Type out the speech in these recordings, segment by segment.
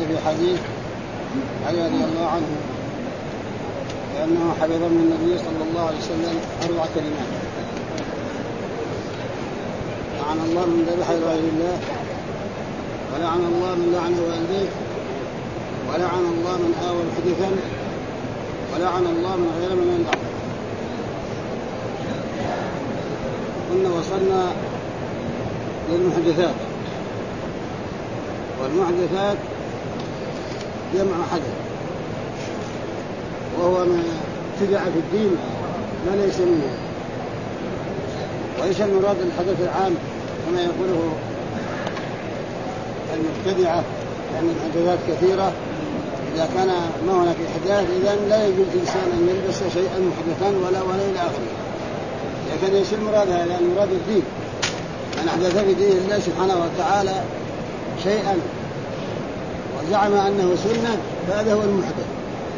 في حديث علي رضي الله عنه لأنه حفظ من النبي صلى الله عليه وسلم 4 كلمات: لعن الله من ذبح لغير الله، ولعن الله من لعن والديه، ولعن الله من آوى محدثا، ولعن الله من غير من الأرض. كنا وصلنا للمحدثات، والمحدثات جمع حدث، وهو ما ابتدع في الدين ما ليس منه. وليس المراد الحدث العام كما يقوله المبتدعة، لأن المحدثات كثيرة. إذا كان ما هناك إحداث إذن لا يجوز الإنسان أن يلبس شيئا محدثا ولا إلى آخره. لكن ليس المراد هذا، لأن المراد الدين. من أحدث في دين الله سبحانه وتعالى شيئا وزعم أنه سنة فهذا هو المحدث.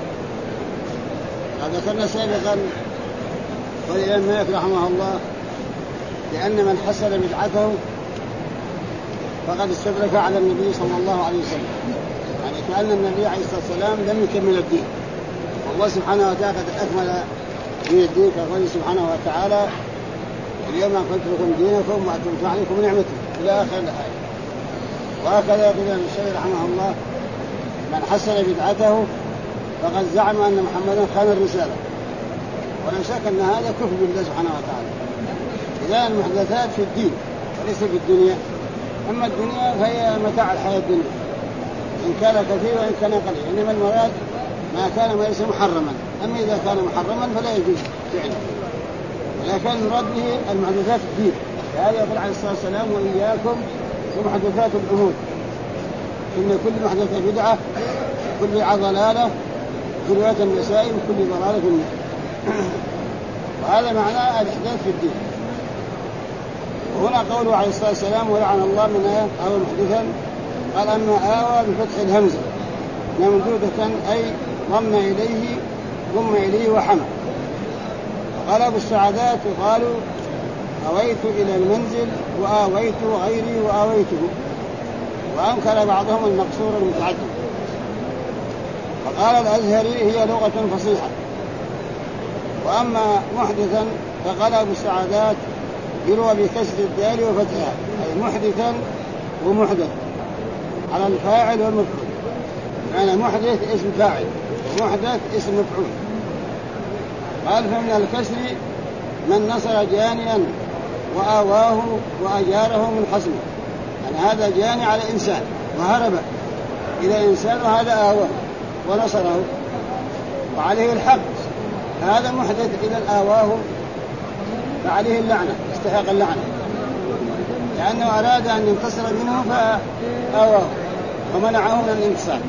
ذكرنا سابقا والإمام مالك رحمه الله لأن من حسن بدعته فقد استدرك على النبي صلى الله عليه وسلم، يعني كأن النبي عليه الصلاة والسلام لم يكمل الدين، والله سبحانه وتعالى قد أكمل دين الدين، كقوله سبحانه وتعالى: اليوم أكملت لكم دينكم وأتممت عليكم نعمتي إلى آخر الآية. وهكذا يقول ابن الشيخ رحمه الله: من حسن بدعته فقد زعم أن محمدا خان الرسالة. ولا شك أن هذا كفر بالله سبحانه وتعالى. إذا المحدثات في الدين وليس في الدنيا. أما الدنيا فهي متاع الحياة الدنيا، إن كان كثير وإن كان قليل، إنما المراد ما كان وليس محرما. أما إذا كان محرما فلا يجوز فعله. ولكن المراد به المحدثات في الدين. هذا يقول عليه الصلاة والسلام: وإياكم ومحدثات الأمور، إن كل محدثة بدعة، كل بدعة ضلالة، كل بدعة مسائل، وكل ضلالة في النار. وهذا معناه الإحداث في الدين. وهنا قوله عليه الصلاة والسلام: ولعن الله من آوى محدثا، قال: أما آوى بفتح الهمزة ممدودة أي ضم إليه وحمى. قال أبو السعدات: قالوا أويت إلى المنزل وآويت غيري وآويته. وأنكر بعضهم المقصور المتعدد. وقال الأزهري: هي لغة فصيحة. وأما محدثا فقال أبو السعدات: يروى بكسر الدال وفتحها، أي محدثا ومحدث على الفاعل والمفعول. يعني محدث اسم فاعل ومحدث اسم مفعول. قال: فمن الكسر من نصر جانيا وآواه وأجاره من خصمه، يعني هذا جاني على إنسان وهرب إلى إنسان، وهذا آواه ونصره وعليه الحق، هذا محدث. إذا آواه فعليه اللعنة، استحق اللعنة، لأنه أراد أن ينتصر منه فآواه ومنعه من الانتصار،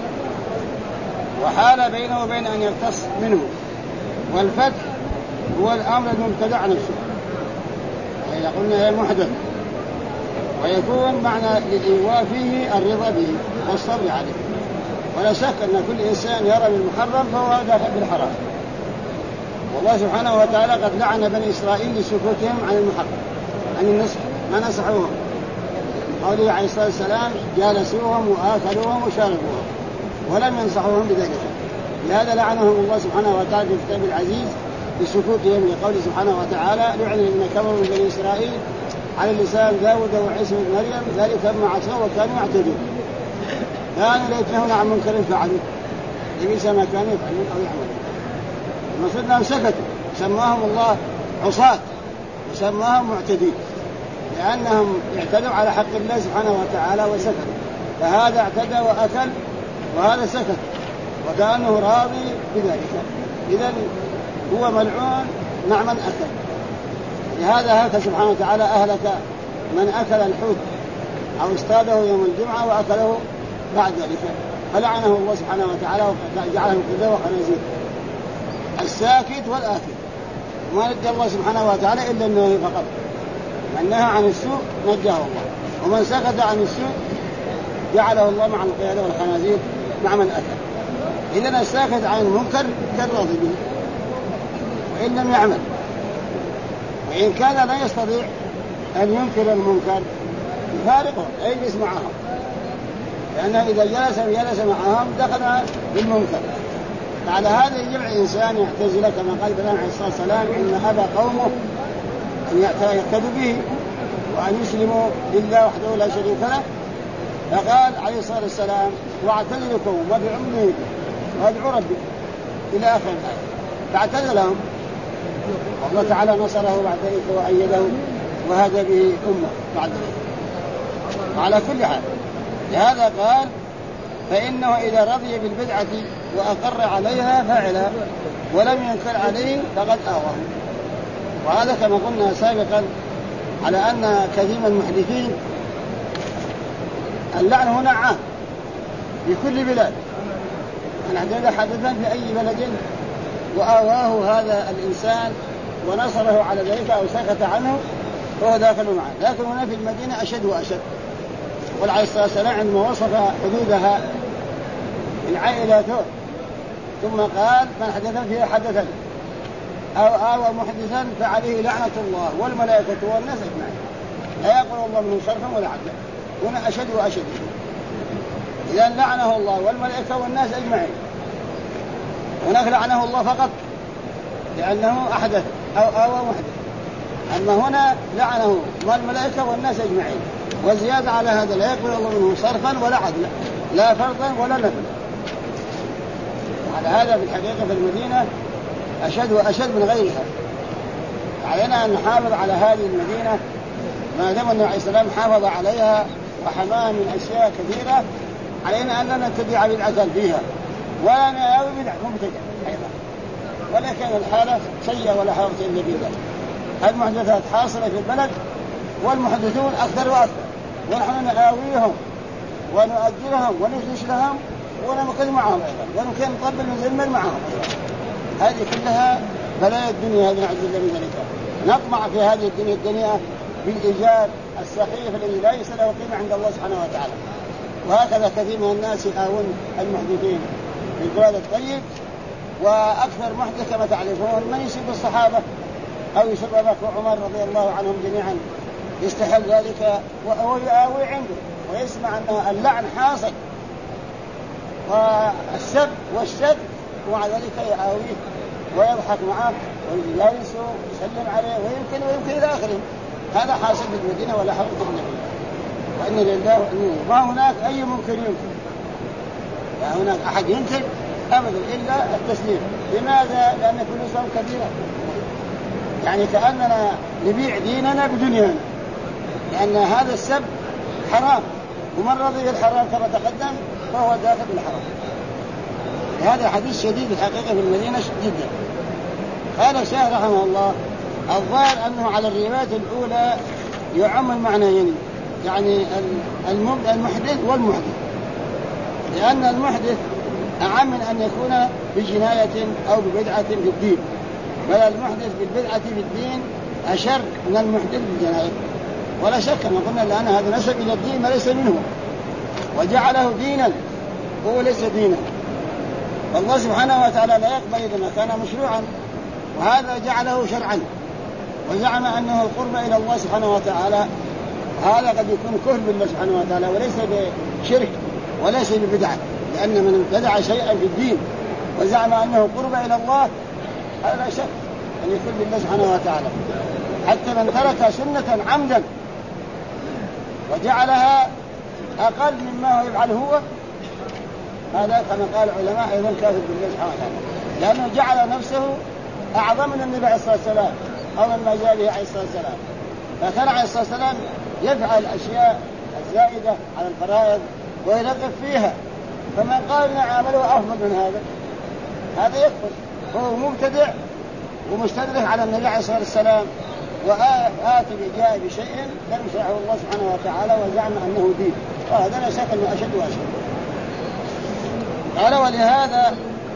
وحال بينه وبين أن يقتص منه. والفتح هو الأمر المبتدع نفسه، إذا قلنا هي محدث، ويكون معنى الإيواء فيه الرضا به والصبر عليه. ولا شك أن كل إنسان يرى بالمحرم فهو داخل بالحرام. والله سبحانه وتعالى قد لعن بني إسرائيل لسكوتهم عن المحرم، عن النصح، ما نصحوهم. قوله عليه الصلاة والسلام: جالسوهم وآكلوهم وشاربوهم ولم ينصحوهم بذلك. لهذا لعنهم الله سبحانه وتعالى في الكتاب العزيز بسكوتهم، لقوله سبحانه وتعالى: لعن الذين كفروا من بني إسرائيل على لسان داود وعيسى بن مريم ذلك بما عصوا وكانوا يعتدون، كانوا لا يتنهون عن منكر فعلوه لبئس ما كانوا يفعلون أو يعملون. المقصود أنهم سكتوا، سماهم الله عصاة وسماهم معتدين، لأنهم اعتدوا على حق الله سبحانه وتعالى وسكتوا. فهذا اعتدى وأكل وهذا سكت وكأنه راضي بذلك. إذن هو ملعون مع من أكل. لهذا هلك سبحانه وتعالى أهلك من أكل الحوت أو اصطاده يوم الجمعة وأكله بعد ذلك، فلعنه الله سبحانه وتعالى وجعله كذا وخنازير. الساكت والآكل ما نجى الله سبحانه وتعالى إلا النهي فقط. من نهى عن السوء نجاه الله، ومن سكت عن السوء جعله الله مع القيادة والخنازير مع من أكل. إذن الساكت عن المنكر كالراضي به وإن لم يعمل، وإن كان لا يستطيع أن ينكر المنكر يفارقه، يجلس معهم لأنه إذا جلس معهم دخل بالمنكر. بعد هذا يجب الإنسان يعتزل كما قال إبراهيم عليه الصلاة والسلام إن أبى قومه أن يقتدوا به وأن يسلموا لله وحده لا شريك له، فقال عليه الصلاة والسلام واعتزلكم وادعوني وادعوا ربي إلى آخر الآية. فاعتزلهم والله تعالى نصره بعد ذلك وأيده وهدى به أمه بعد ذلك. وعلى كل حال لهذا قال فإنه إذا رضي بالبدعة وأقر عليها فعلا ولم ينكر عليه فقد آواه. وهذا كما قلنا سابقا على أن كثير من المحدثين اللعن هنا عام في كل بلاد، أن عندنا حدثا في أي بلد وآواه هذا الإنسان ونصره على ذلك أو سكت عنه فهو داخل معه. لكن هنا في المدينة أشد وأشد. والعليه الصلاة والسلام عندما وصف حدودها العائلة ثم قال من حدث فيها حدثا أو آوى محدثا فعليه لعنة الله والملائكة والناس أجمعين لا يقول الله منه صرفا ولا عدلا. هنا أشد وأشد. إذا لعنه الله والملائكة والناس أجمعين. هناك لعنه الله فقط لأنه أحدث أو آوى محدث، أما هنا لعنه والملائكة والناس أجمعين. وزيادة على هذا لا يقبل الله منه صرفا ولا عدلا لا فرضا ولا نفلا. على هذا في الحقيقة في المدينة أشد وأشد من غيرها. علينا أن نحافظ على هذه المدينة ما دام النبي عليه السلام حافظ عليها وحماها من أشياء كثيرة. علينا أن لا نتبع بدعة فيها ولا نأوي بدعة مبتدع أيضا، ولا كان الحالة سيئة ولا حرج إلا بالله. المحدثات حاصلة في البلد والمحدثون أكثر وأكثر، ونحن نآويهم ونؤجرهم ونجلس لهم ونمكن معهم أيضا ونمكن نطبل ونزمر معهم أيضا. هذه كلها بلايا الدنيا. هذا نعوذ بالله من ذلك. نطمع في هذه الدنيا الدنيا بالإيجاد السخيف الذي لا يصل له قيمة عند الله سبحانه وتعالى. وهكذا كثير من الناس يآوون المحدثين في البلاد الطيب. وأكثر محدث كما تعرفون من يسب الصحابة أو يسب أبا بكر وعمر رضي الله عنهم جميعا يستحل ذلك وهو يآوي عنده ويسمع أن اللعن حاصل والسب والشد ومع ذلك يآويه ويضحك معه ويجالسه ويسلم عليه ويمكن إلى آخره. هذا حاصل في المدينة ولا حرج بالنبي. وإن لله وإنه ما هناك أي منكر ينكر، لا هناك أحد ينكر أبدا إلا التسليم. لماذا؟ لأن فلوسهم كبيرة، يعني كأننا نبيع ديننا بدنيانا، لأن هذا السب حرام ومن رضي بالحرام كما تقدم فهو داخل بالحرام. هذا حديث شديد الحقيقة في المدينة جدا. قال الشيخ رحمه الله الظاهر أنه على الروايات الأولى يعم المعنيين، يعني المحدث والمحدث، لأن المحدث أعم من أن يكون بجناية أو ببدعة في الدين، بل المحدث بالبدعة في الدين أشر من المحدث بالجناية. ولا شك كما قلنا لأن هذا نسب إلى الدين ما ليس منه وجعله دينا هو ليس دينا. والله سبحانه وتعالى لا يقبل إذا ما كان مشروعا، وهذا جعله شرعا وزعم أنه القرب إلى الله سبحانه وتعالى. هذا قد يكون كفر بالله سبحانه وتعالى وليس بشرك وليس ببدعة، لأن من ابتدع شيئا في الدين وزعم أنه قرب إلى الله هذا لا شك أن يكون بالله سبحانه وتعالى. حتى من ترك سنة عمدا وجعلها أقل مما هو يفعل هو، هذا كما قال العلماء أيضا كافر بالله سبحانه وتعالى، لأنه جعل نفسه أعظم من النبي عليه الصلاة والسلام أو مما جاء به عليه الصلاة والسلام. فكان عليه الصلاة والسلام يفعل الأشياء الزائدة على الفرائض ويرغب فيها، فمن قال إن عمله أفضل من هذا يكفر، وهو مبتدع ومستدرك على النبي عليه الصلاة والسلام وآتي جاء بشيء لم يشرعه الله سبحانه وتعالى وزعم أنه دين، وهذا لا شك أنه أشد وأشد. قال ولهذا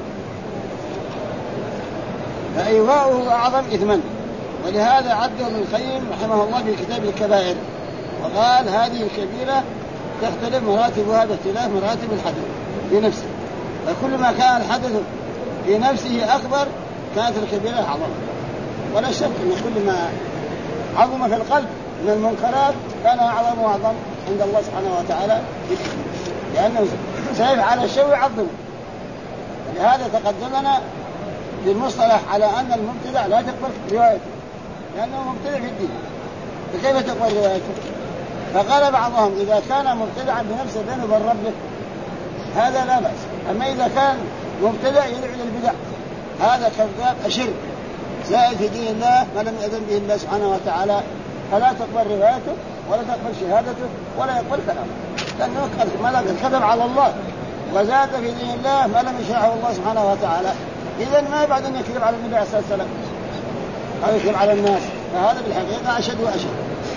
فإيواؤه أعظم إثما، ولهذا عده ابن القيم رحمه الله في كتاب الكبائر وقال هذه الكبيرة تختلف مراتبها باختلاف مراتب الحدث في نفسه، فكل ما كان الحدث في نفسه أكبر كانت الكبيرة أعظم. ولا شك أن كل ما عظم في القلب من المنكرات كان أعظم وأعظم عند الله سبحانه وتعالى بالإثم. لأنه سيف على الشيء يعظمه. لهذا تقدم لنا في المصطلح على أن المبتدع لا تقبل روايته لأنه مبتدع في الدين، فكيف تقبل روايته؟ فقال بعضهم إذا كان مبتدعا بنفسه بينه وبين ربه هذا لا بأس، أما إذا كان مبتدع يدعو إلى البدع هذا كذاب أشر زائد في دين الله ما لم يأذن به الله سبحانه وتعالى، فلا تقبل روايته ولا تقبل شهادته ولا يقبل كلامه، لأنه كذب على الله وزاد في دين الله ما لم يشرعه الله سبحانه وتعالى. إذن ما يبعد أن يكذب على النبي عليه الصلاة والسلام أو يكذب على الناس، فهذا بالحقيقة أشد وأشد.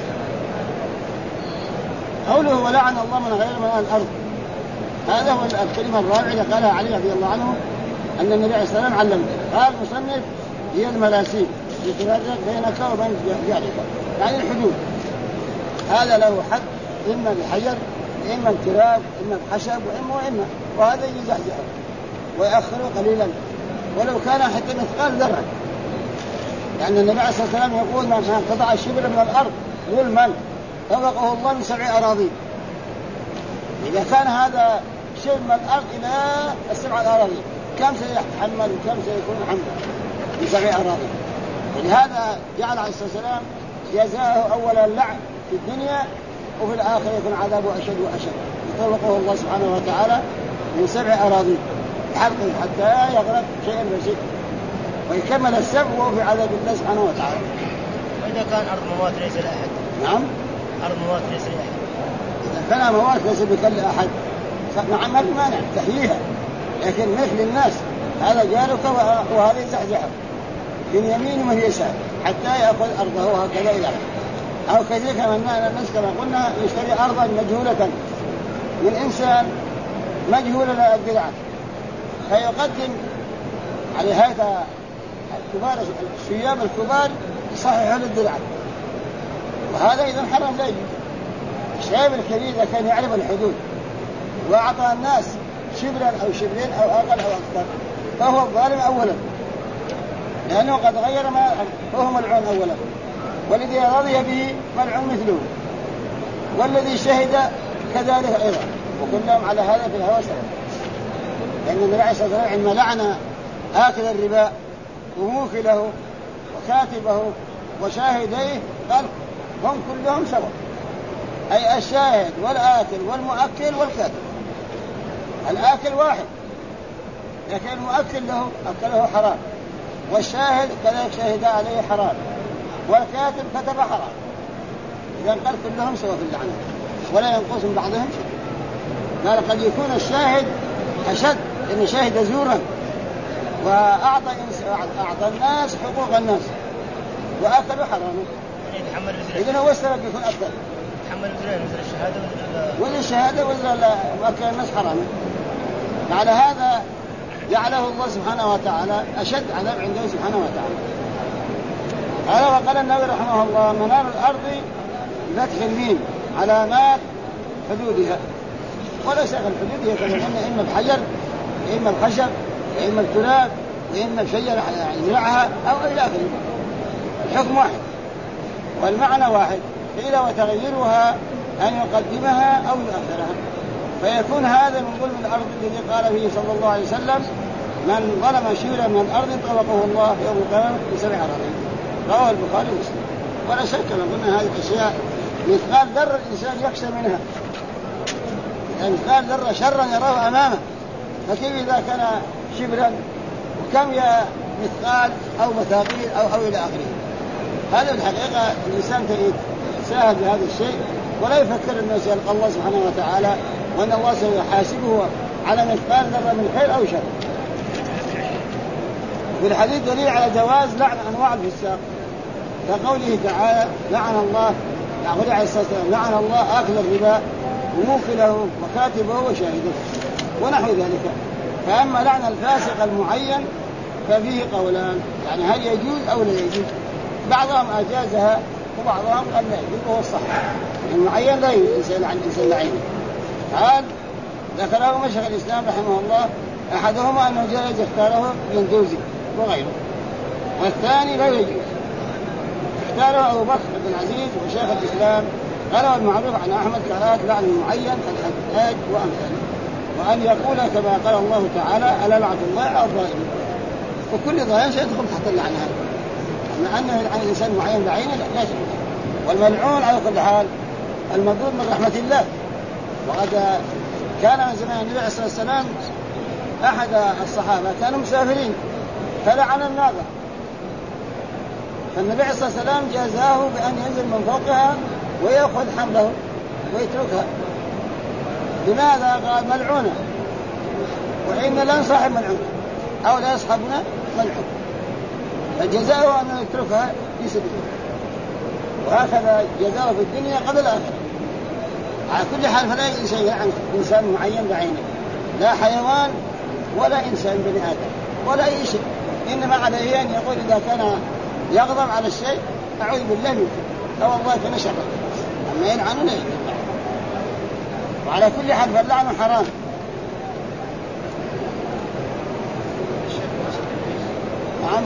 قوله ولعن الله من غير من الأرض، هذا هو الكلمة الرابعة اللي قالها علي رضي الله عنه أن النبي عليه الصلاة والسلام علمه. قال المصنف هي الملاسيم يتفرق بينك وبين جارك، يعني الحدود. هذا له حد إما بحجر إما التراب إما بخشب وإما وهذا يزحزحه ويأخره قليلا ولو كان حتى مثقال ذرة، لأن النبي عليه الصلاة والسلام يقول من قطع الشبر من الأرض ظلما طبقه الله من 7 أراضين. إذا كان هذا شيء من الأرض إلى 7 أراضين كم سيحمل وكم سيكون حملا ب7 أراضين؟ ولهذا جعل عليه الصلاة والسلام جزاءه أولا اللعن في الدنيا وفي الآخرة يكون عذابه أشد وأشد، يطلقه الله سبحانه وتعالى من 7 أراضين حلقه حتى يغرق شيئا فشيئا ويكمل السبع وهو في عذاب الله سبحانه وتعالى. وإذا كان أرض موات ليس لأحد؟ نعم، أرض موات ليس لأحد. إذا كان موات ليس بكل أحد نعم ما في مانع تحييها، لكن مثل الناس هذا جارك وهذا يزحزحه من يمين ومن يسار حتى يأخذ أرضه وهكذا إلى أو كذلك الناس كما قلنا يشتري أرضا مجهولة من إنسان مجهول لا يدري عنه فيقدم على هذا الكبار الشياب الكبار صحيح للدرع، وهذا إذا حرم لا يجوز. الشياب الكبير إذا كان يعرف الحدود وأعطى الناس شبرا أو شبرين أو أقل أو أكثر فهو الظالم أولا لأنه قد غير ما فهو ملعون أولا، والذي رضي به ملعون مثله، والذي شهد كذلك أيضا، وكلهم على هذا في الهوى سواء. لأن النبي عليه الصلاة والسلام عندما لعن آكل الربا وموكله وكاتبه وشاهديه قال هم كلهم سواء، أي الشاهد والآكل والمؤكل والكاتب. الآكل واحد لكن المؤكل له أكله حرام، والشاهد كذلك شهد عليه حرام، والكاتب كتب حرام. إذا قال كلهم سواء في اللعنة ولا ينقص من بعضهم شيء. قال قد يكون الشاهد أشد لأنه شاهد زورا وأعطى الناس حقوق الناس وأكلوا حرامه، إذن هو السبب يكون أكثر يتحمل مثل الشهادة ولا الشهادة ولا وأكل الناس حرامه. على هذا جعله الله سبحانه وتعالى أشد عذاب عنده سبحانه وتعالى. هذا وقال النبي رحمه الله منار الأرض بفتح الميم علامات حدودها، ولا شغل الحدود هي كما قلنا إما الحجر إما الخشب إما التراب إما الشجرة يزرعها أو إلى آخره، الحكم واحد والمعنى واحد، قيل وتغييرها أن يقدمها أو يؤخرها، فيكون هذا من ظلم الأرض الذي قال فيه صلى الله عليه وسلم من ظلم شيئا من الأرض طلقه الله يوم القيامة ب7 أراضين. رواه البخاري ومسلم. ولا شك كما قلنا هذه الأشياء مثقال ذرة الإنسان يخشى منها، يعني مثقال ذرة شرا يراه أمامه، فكيف إذا كان شبرا وكم يا مثقال أو مثاقيل أو إلى آخره. هذا الحقيقة الإنسان يتساهل بهذا الشيء ولا يفكر أنه سيلقى الله سبحانه وتعالى وأن الله سيحاسبه على مثقال ذرة من خير أو شر. في الحديث دليل على جواز لعن أنواع الفساق كقوله تعالى لعن الله يقول عليه الصلاة والسلام لعن الله آكل الربا وموكله وكاتبه وشاهده ونحو ذلك. فأما لعن الفاسق المعين ففيه قولان، يعني هل يجوز أو لا يجوز؟ بعضهم أجازها وبعضهم قال لا يجوز وهو الصح، المعين لا يجوز إنسان عن إنسان لعينه. قال ذكره مشيخ الإسلام رحمه الله أحدهما أنه جائز اختاره يندوزي وغيره، والثاني لا يجوز اختاره أبو بكر بن العزيز وشيخ الإسلام. قال المعروف عن أحمد كراهة لعن المعين كالحجاج وأمثاله. وأن يقول كما قال الله تعالى ألا لعنة الله على الظالمين، وكل ظالم سيدخل تحت اللعنة هذه، أما أنه يلعن الإنسان معين بعينه لا شيء. والملعون على كل حال المطلوب من رحمة الله. وقد كان من زمان النبي عليه الصلاة والسلام أحد الصحابة كانوا مسافرين فلعن الناقة، فالنبي عليه الصلاة والسلام جازاه بأن ينزل من فوقها ويأخذ حمله ويتركها. لماذا؟ قال ملعونة، وإن لا نصاحب ملعون أو لا يصحبنا ملعون، فجزاؤه أنه يتركها في سبيله، وهكذا جزاؤه في الدنيا قبل الآخرة. على كل حال فلا شيء عن إنسان معين بعينه، لا حيوان ولا إنسان بني آدم ولا أي شيء، إنما عليه أن يقول إذا كان يغضب على الشيء أعوذ بالله منك أو الله كان شره، أما يلعنه لا. وعلى كل حال فاللعن حرام. نعم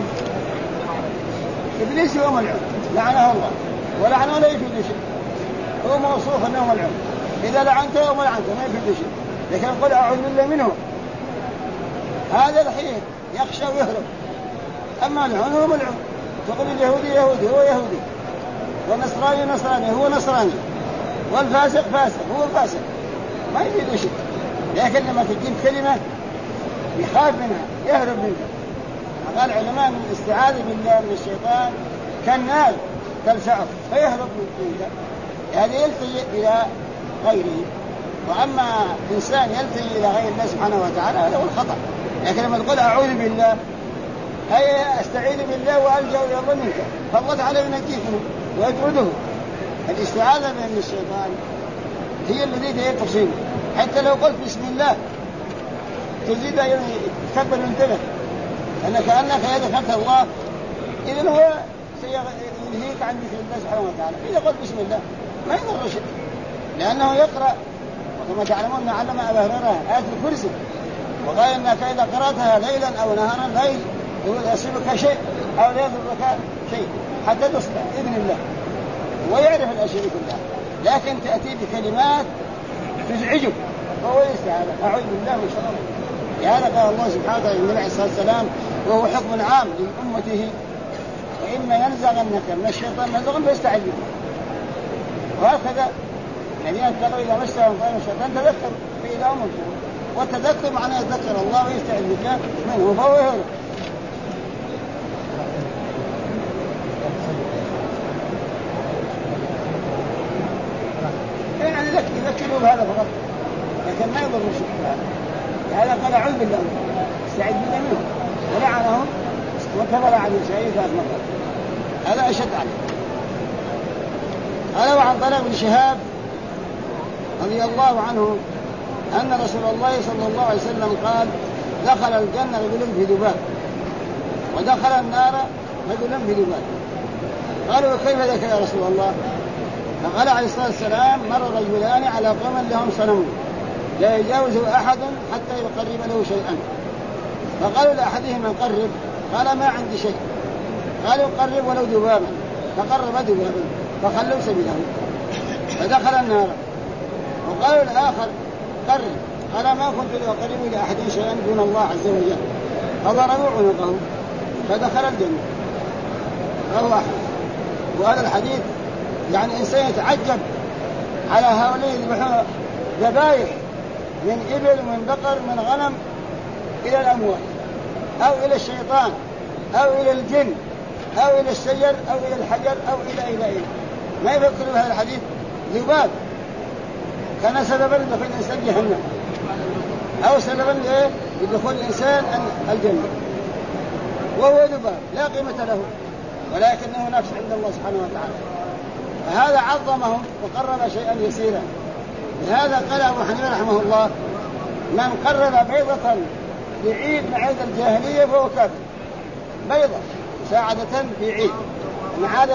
إبليس هو ملعون لعنه الله، ولعنه لا يفيد شيء، هو موصوف أنه ملعون، إذا لعنته أو ملعنته ما يفيد شيء، لكن قل أعوذ بالله منه هذا الحين يخشى ويهرب. أما العون هو ملعون، تقول اليهودي يهودي هو يهودي، والنصراني نصراني هو نصراني، والفاسق فاسق هو فاسق، ما يفيد شيء. لكن لما تجيب كلمة يخاف منها يهرب منها. قال العلماء من الاستعاذة بالله من الشيطان كالنار تلسعه فيهرب منها، هذا يلتجئ إلى غيره. وأما إنسان يلتجئ إلى غير الله سبحانه وتعالى هذا هو الخطأ. لكن لما تقول أعوذ بالله أي أستعيذ بالله وألجأ إلى الله منك، فالله تعالى ينجيه ويطرده. الاستعاذة من الشيطان هي التي تصيبه، حتى لو قلت بسم الله تزيد يتكبر وينتبه أنك إذا دخلت الله إذن هو سينهيك عن ذكر الله سبحانه وتعالى. إذا قلت بسم الله ما يضر شيء، لأنه يقرأ، وكما تعلمون علم أبا هريرة آية الكرسي، وقال إنك إذا قرأتها ليلا أو نهارا لا يصيبك شيء أو لا يضرك شيء حتى تصبح بإذن الله، ويعرف الأشياء كلها. لكن تأتي بكلمات تزعجك وهو يستعاذ أعوذ بالله من شر. لهذا قال الله سبحانه وتعالى للنبي عليه الصلاة والسلام وهو حكم عام لأمته وإما ينزغنك من الشيطان نزغا فاستعذ به. وهكذا الذين اتقوا إذا مسهم طائف الشيطان تذكروا فإذا هم مبصرون، والتذكر معناه يتذكر الله ويستعذ بالله منه فهو يهرب. يعني يذكروا بهذا فقط، لكن ما يضر الشيء. هذا قال أعوذ بالله استعذ بالله منه، ولعنهم وكفر عن الشيء 3 مرات، هذا أشد عليه. قال وعن طلق بن شهاب رضي الله عنه أن رسول الله صلى الله عليه وسلم قال دخل الجنة رجل في ذباب ودخل النار رجل في ذباب. قالوا كيف ذلك يا رسول الله؟ فقال عليه الصلاة والسلام مر رجلان على قوم لهم صنم لا يجاوز أحد حتى يقرب له شيئا، فقالوا لأحدهما قرب، قال ما عندي شيء، قالوا قرب ولو ذبابا، فقرب ذبابا فخلوا سبيله فدخل النار. وقالوا الآخر قرب، قال ما كنت لأقرب لأحد شيئا دون الله عز وجل، فضربوا عنقه فدخل الجنة. رواه أحمد. وهذا الحديث يعني إنسان يتعجب على هؤلاء يذبحون ذبائح من إبل ومن بقر من غنم إلى الأموال أو إلى الشيطان أو إلى الجن أو إلى الشجر أو إلى الحجر أو إلى ما يفكروا بهذا الحديث. ذباب كان سببا لدخول الإنسان جهنم أو سببا لدخول الإنسان الجنة، وهو ذباب لا قيمة له ولكنه نفس عند الله سبحانه وتعالى، فهذا عظمهم وقرب شيئا يسيرا. لهذا قال أبو حنيفة رحمه الله من قرب بيضة لعيد من عيد الجاهلية فهو كافر. بيضة مساعدة في عيد، من عادة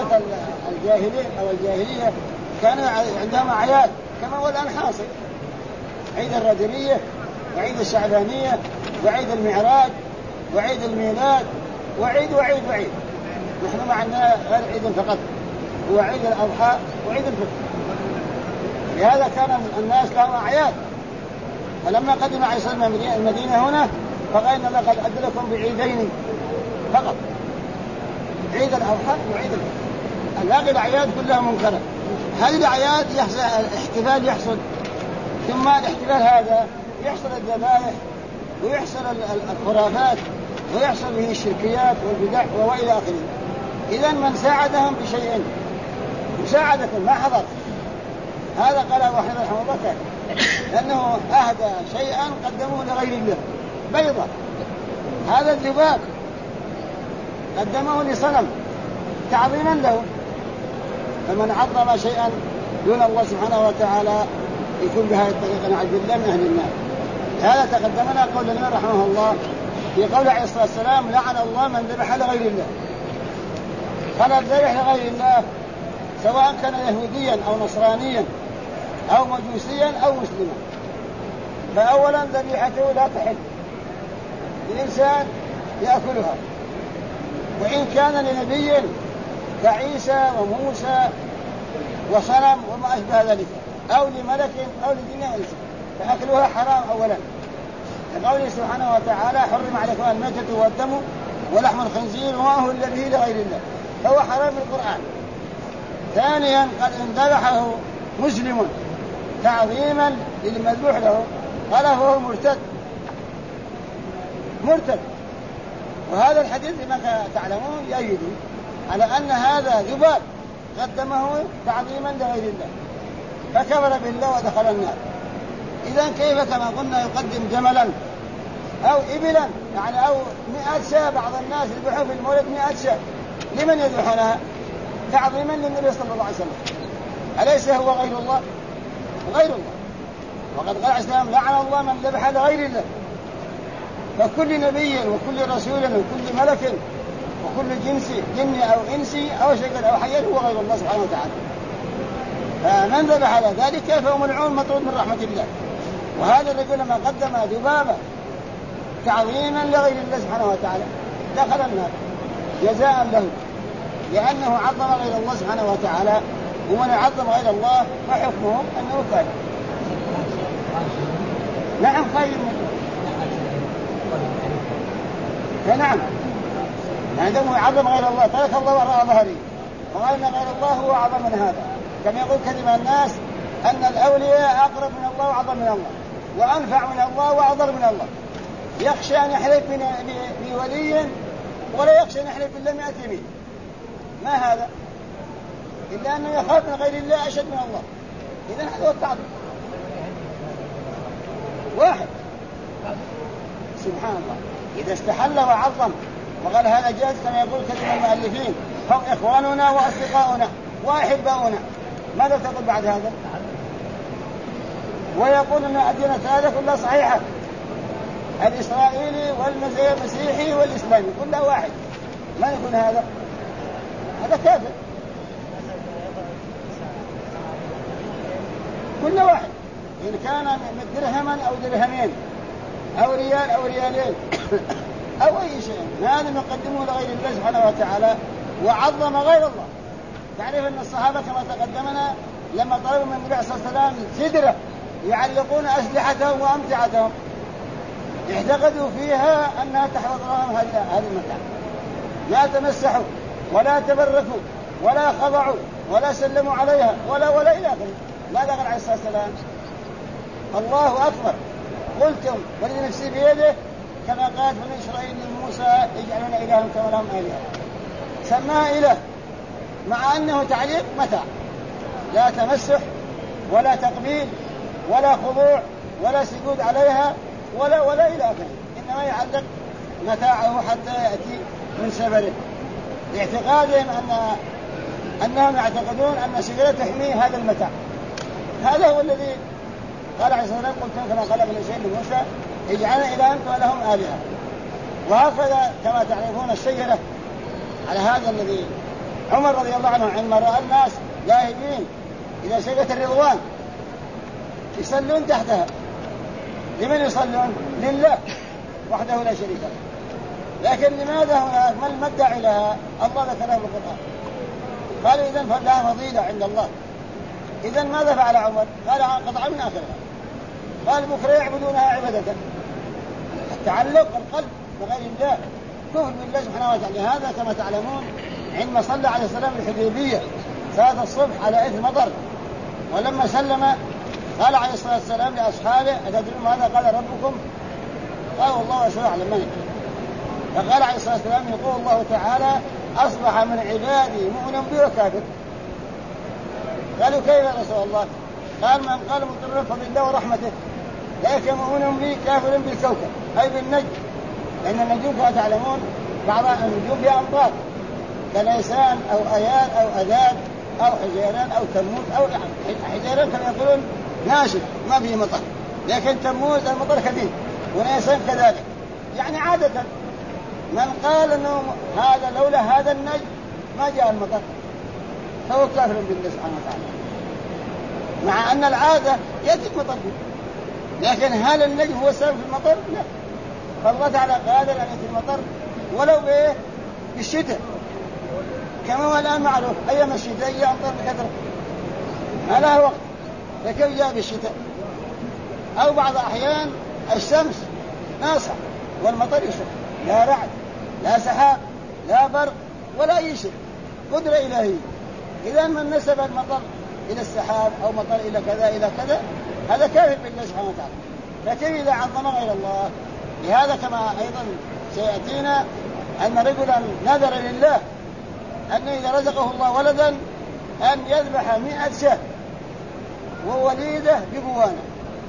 الجاهلية كانوا عندهم أعياد كما هو الآن حاصل، عيد الرجبية وعيد الشعبانية وعيد المعراج وعيد الميلاد وعيد. نحن ما عندنا غير عيد فقط هو عيد الأضحى وعيد الفطر. لهذا كان الناس لهم أعياد، فلما قدم عليه الصلاة والسلام المدينة هنا فقال إن الله قد أدلكم بعيدين فقط، عيد الأضحى وعيد الفطر، الباقي الأعياد كلها منكرة. هذه الأعياد يحصل الاحتفال، يحصل ثم الاحتفال هذا يحصل الذبائح ويحصل الخرافات ويحصل به الشركيات والبدع وإلى آخره. إذن من ساعدهم بشيء مساعدة ما حضر، هذا قال أبو حنيفة رحمه الله كان، لأنه أهدى شيئا قدموه لغير الله، بيضة هذا الذباب قدمه لصنم تعظيما له، فمن عظم شيئا دون الله سبحانه وتعالى يكون بهذه الطريقة نعوذ بالله من أهل النار. هذا تقدمنا قول النبي رحمه الله في قوله عليه الصلاة والسلام لعن الله من ذبح لغير الله. فالذبح لغير الله سواء كان يهوديا أو نصرانيا أو مجوسيا أو مسلما، فأولا ذبيحته لا تحل الإنسان يأكلها، وإن كان لنبي كعيسى وموسى وصنم وما أشبه ذلك، أو لملك أو لجن إنسان، فأكلها حرام أولا، لقوله سبحانه وتعالى حرم عليكم الميتة والدم ولحم الخنزير وما أهل به لغير الله، فهو حرام في القرآن. ثانيا قد إن ذبحه مسلم تعظيما للمذبوح له قال فهو مرتد. وهذا الحديث كما تعلمون يؤيد على أن هذا ذباب قدمه تعظيما لغير الله فكفر بالله ودخل النار. إذن كيف كما قلنا يقدم جملا أو إبلا يعني أو 100 شاة، بعض الناس يذبحوا في المولد 100 شاة، لمن يذبحونها؟ تعظيما للنبي صلى الله عليه وسلم، أليس هو غير الله؟ غير الله. وقد قال عليه السلام لعن الله من ذبح لغير الله. فكل نبي وكل رسول وكل ملك وكل جني أو إنسي أو شكل أو حيات هو غير الله سبحانه وتعالى، فمن ذبح على ذلك فهو ملعون مطرود من رحمة الله. وهذا الرجل لما قدم ذبابا تعظيما لغير الله سبحانه وتعالى دخل النار جزاء له، لأنه عظم غير الله سبحانه وتعالى، ومن عظم غير الله فحكمه أنه كافر. نعم خير نعم، عندما يعظم غير الله ترك الله وراء ظهره وقال ان غير الله هو اعظم من هذا، كما يقول كثير من الناس ان الاولياء اقرب من الله واعظم من الله وانفع من الله واعظم من الله، يخشى ان يحلف بولي ولا يخشى ان يحلف بالله 100 يمين. ما هذا الا انه يخاف من غير الله اشد من الله. اذا هذا هو التعظيم. واحد سبحان الله إذا استحل وعظم وقال هذا جائز كما يقول كثير من المؤلفين هم إخواننا وأصدقاؤنا وأحباؤنا، ماذا تقول بعد هذا؟ ويقول أن الديانة هذا كلها صحيحة، الإسرائيلي والمسيحي والإسلامي كلها واحد، ما يكون هذا؟ هذا كافر. كل واحد إن كان درهما أو درهمين أو ريال أو ريالين أو أي شيء، هذا نقدمه لغير الله سبحانه وتعالى وعظم غير الله. تعرف أن الصحابة كما تقدمنا لما طلبوا من النبي صلى الله عليه وسلم سدرة يعلقون أسلحتهم وأمتعتهم اعتقدوا فيها أنها تحفظ لهم هذا المكان، لا تمسحوا ولا تبركوا ولا خضعوا ولا سلموا عليها ولا إلى آخره. ماذا قال عليه الصلاة والسلام؟ الله أكبر قلتم والذي نفسي بيده كما قال بني إسرائيل لموسى اجعلنا إلها كما لهم آلهة، سماها إله مع أنه تعليق متاع، لا تمسح ولا تقبيل ولا خضوع ولا سجود عليها ولا إلى آخره، إنما يعلق متاعه حتى يأتي من سفره، باعتقادهم أنهم يعتقدون أن سجلة تحمي هذا المتاع. هذا هو الذي قال عليه الصلاة والسلام قلتم كما قال ابن سعيد لموسى اجعلنا إلها كما لهم آلهة. وهكذا كما تعرفون الشجرة على هذا الذي عمر رضي الله عنه عندما رأى الناس لاهبين إلى شجرة الرضوان يصلون تحتها، لمن يصلون؟ لله وحده لا شريك له. لكن لماذا هناك من الداعي لها؟ الله ذكرها في القرآن، قال إذن فلها فضيلة عند الله. إذن ماذا فعل عمر؟ قال قطع من آخرها، قال بكرة يعبدونها عبادة تعلق القلب بغير الله كفر بالله سبحانه وتعالى. هذا كما تعلمون عندما صلى عليه السلام الحديبية صلاة الصبح على إثر مطر، ولما سلم قال عليه الصلاة والسلام لأصحابه أتدرون ماذا قال ربكم؟ قالوا الله ورسوله أعلم. من فقال عليه الصلاة والسلام يقول الله تعالى أصبح من عبادي مؤمن بي وكافر. قالوا كيف يا رسول الله؟ قال من قال مضطر بفضل الله ورحمته ذلك مؤمن بي كافر بالكوكب أي بالنجم، لأن النجوم كما تعلمون بعض النجوم فيها أمطار كليسان أو أياد أو أذاد أو حجيران أو تموز أو حجيران كما يقولون ناشف ما فيه مطر، لكن تموز المطر كثير وليسان كذلك. يعني عادة من قال أنه هذا لولا هذا النجم ما جاء المطر فهو كافر بالله سبحانه وتعالى، مع أن العادة يأتي المطر فيه. لكن هل النجم هو السبب في المطر؟ لا، فالله تعالى قادر أن يأتي المطر ولو بالشتاء كما هو الآن معروف أيام الشتاء يأمطر بكثرة ما لها وقت، فكيف جاء بالشتاء؟ أو بعض أحيان الشمس ناصعة والمطر يشق، لا رعد لا سحاب لا برق ولا أي شيء، قدرة إلهية. إذا من نسب المطر إلى السحاب أو مطر إلى كذا إلى كذا هذا كافر بالله سبحانه وتعالى. فكيف إذا عظم غير الله؟ لهذا كما أيضا سيأتينا أن رجلا نذر لله أن إذا رزقه الله ولدا أن يذبح 100 شاة ووليده ببوانة.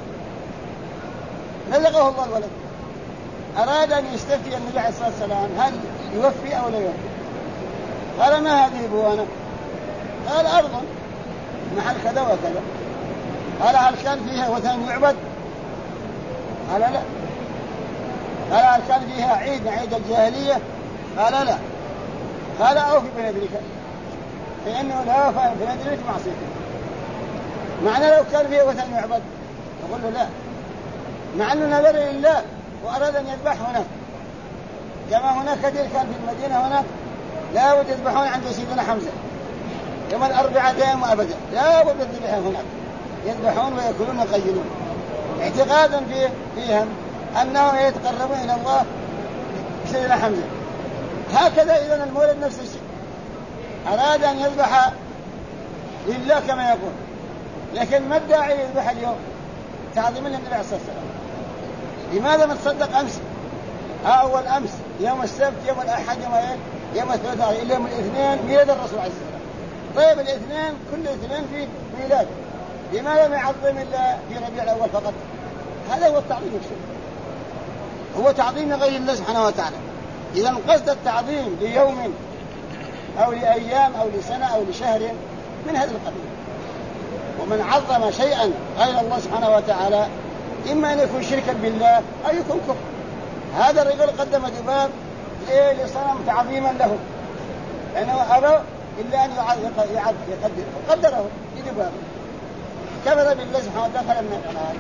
رزقه الله الولد، أراد أن يستفتي النبي عليه الصلاة والسلام هل يوفي أو لا يوفي؟ قال ما هذه بوانة؟ قال أرض محل كذا وكذا. قال هل كان فيها وثن يعبد؟ قال لا. قال هل كان فيها عيد الجاهلية؟ قال لا. قال أوفي بنذرك فإنه لا يوفى بنذرك معصيته. معنى لو كان فيها وثن يعبد يقول له لا، مع أنه نذر لله وأراد أن يذبح هناك كما هناك كثير كان في المدينة هناك لا بد يذبحون عند سيدنا حمزة يوم الأربعاء دائما وأبدا، لا بد يذبحون هناك يذبحون ويأكلون ويقيلون اعتقادا فيهم أنهم يتقربون إلى الله سيدنا حمزة. هكذا إذن المولد نفس الشيء، أراد أن يذبح لله كما يقول، لكن ما الداعي يذبح اليوم تعظيما للنبي عليه الصلاة والسلام؟ لماذا ما تصدق أمس أول أمس يوم السبت يوم الأحد يوم الثلاثاء إلى يوم الاثنين ميلاد الرسول عليه السلام؟ طيب الاثنين كل اثنين في ميلاد، لماذا ما يعظم إلا في ربيع الأول فقط؟ هذا هو التعظيم الشرعي، هو تعظيم غير الله سبحانه وتعالى. إذا قصد التعظيم ليوم أو لأيام أو لسنة أو لشهر من هذا القبيل. ومن عظم شيئا غير الله سبحانه وتعالى إما أن يكون شركا بالله أو يكون كفر. هذا الرجل قدم ذباب لصنم تعظيما له لأنه أبى إلا أن يقدره لذباب كفر بالله سبحانه وتعالى من القرآن.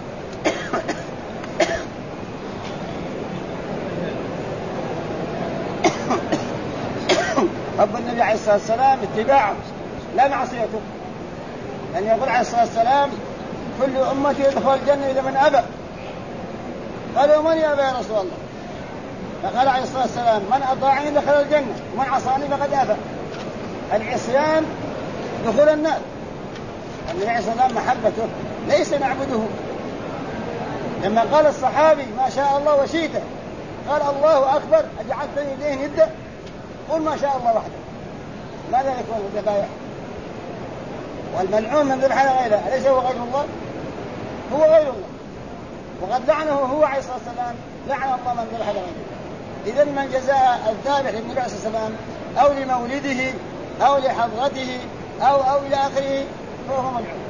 رب النبي عليه الصلاة والسلام اتباعه لا معصيته، لأن يقول عليه الصلاة والسلام كل أمتي يدخل الجنة إذا من أبى. قالوا من يأبى يا رسول الله؟ فقال عليه الصلاة والسلام من أطاعني دخل الجنة ومن عصاني فقد أبى. العصيان دخول النار، النبي عليه الصلاة والسلام محبته ليس نعبده. لما قال الصحابي ما شاء الله وشيته قال الله أكبر أجعلتني إليه ندة؟ قل ما شاء الله وحده، ماذا يكون الذبائح؟ والملعون من ذبح على غيره أليس هو غير الله؟ هو غير الله، وقد لعنه هو عليه الصلاة والسلام، لعن الله من ذبح على غيره. إذن من جزاء الذابح للنبي عليه الصلاة والسلام أو لمولده أو لحضرته أو إلى آخره فهو ملعون.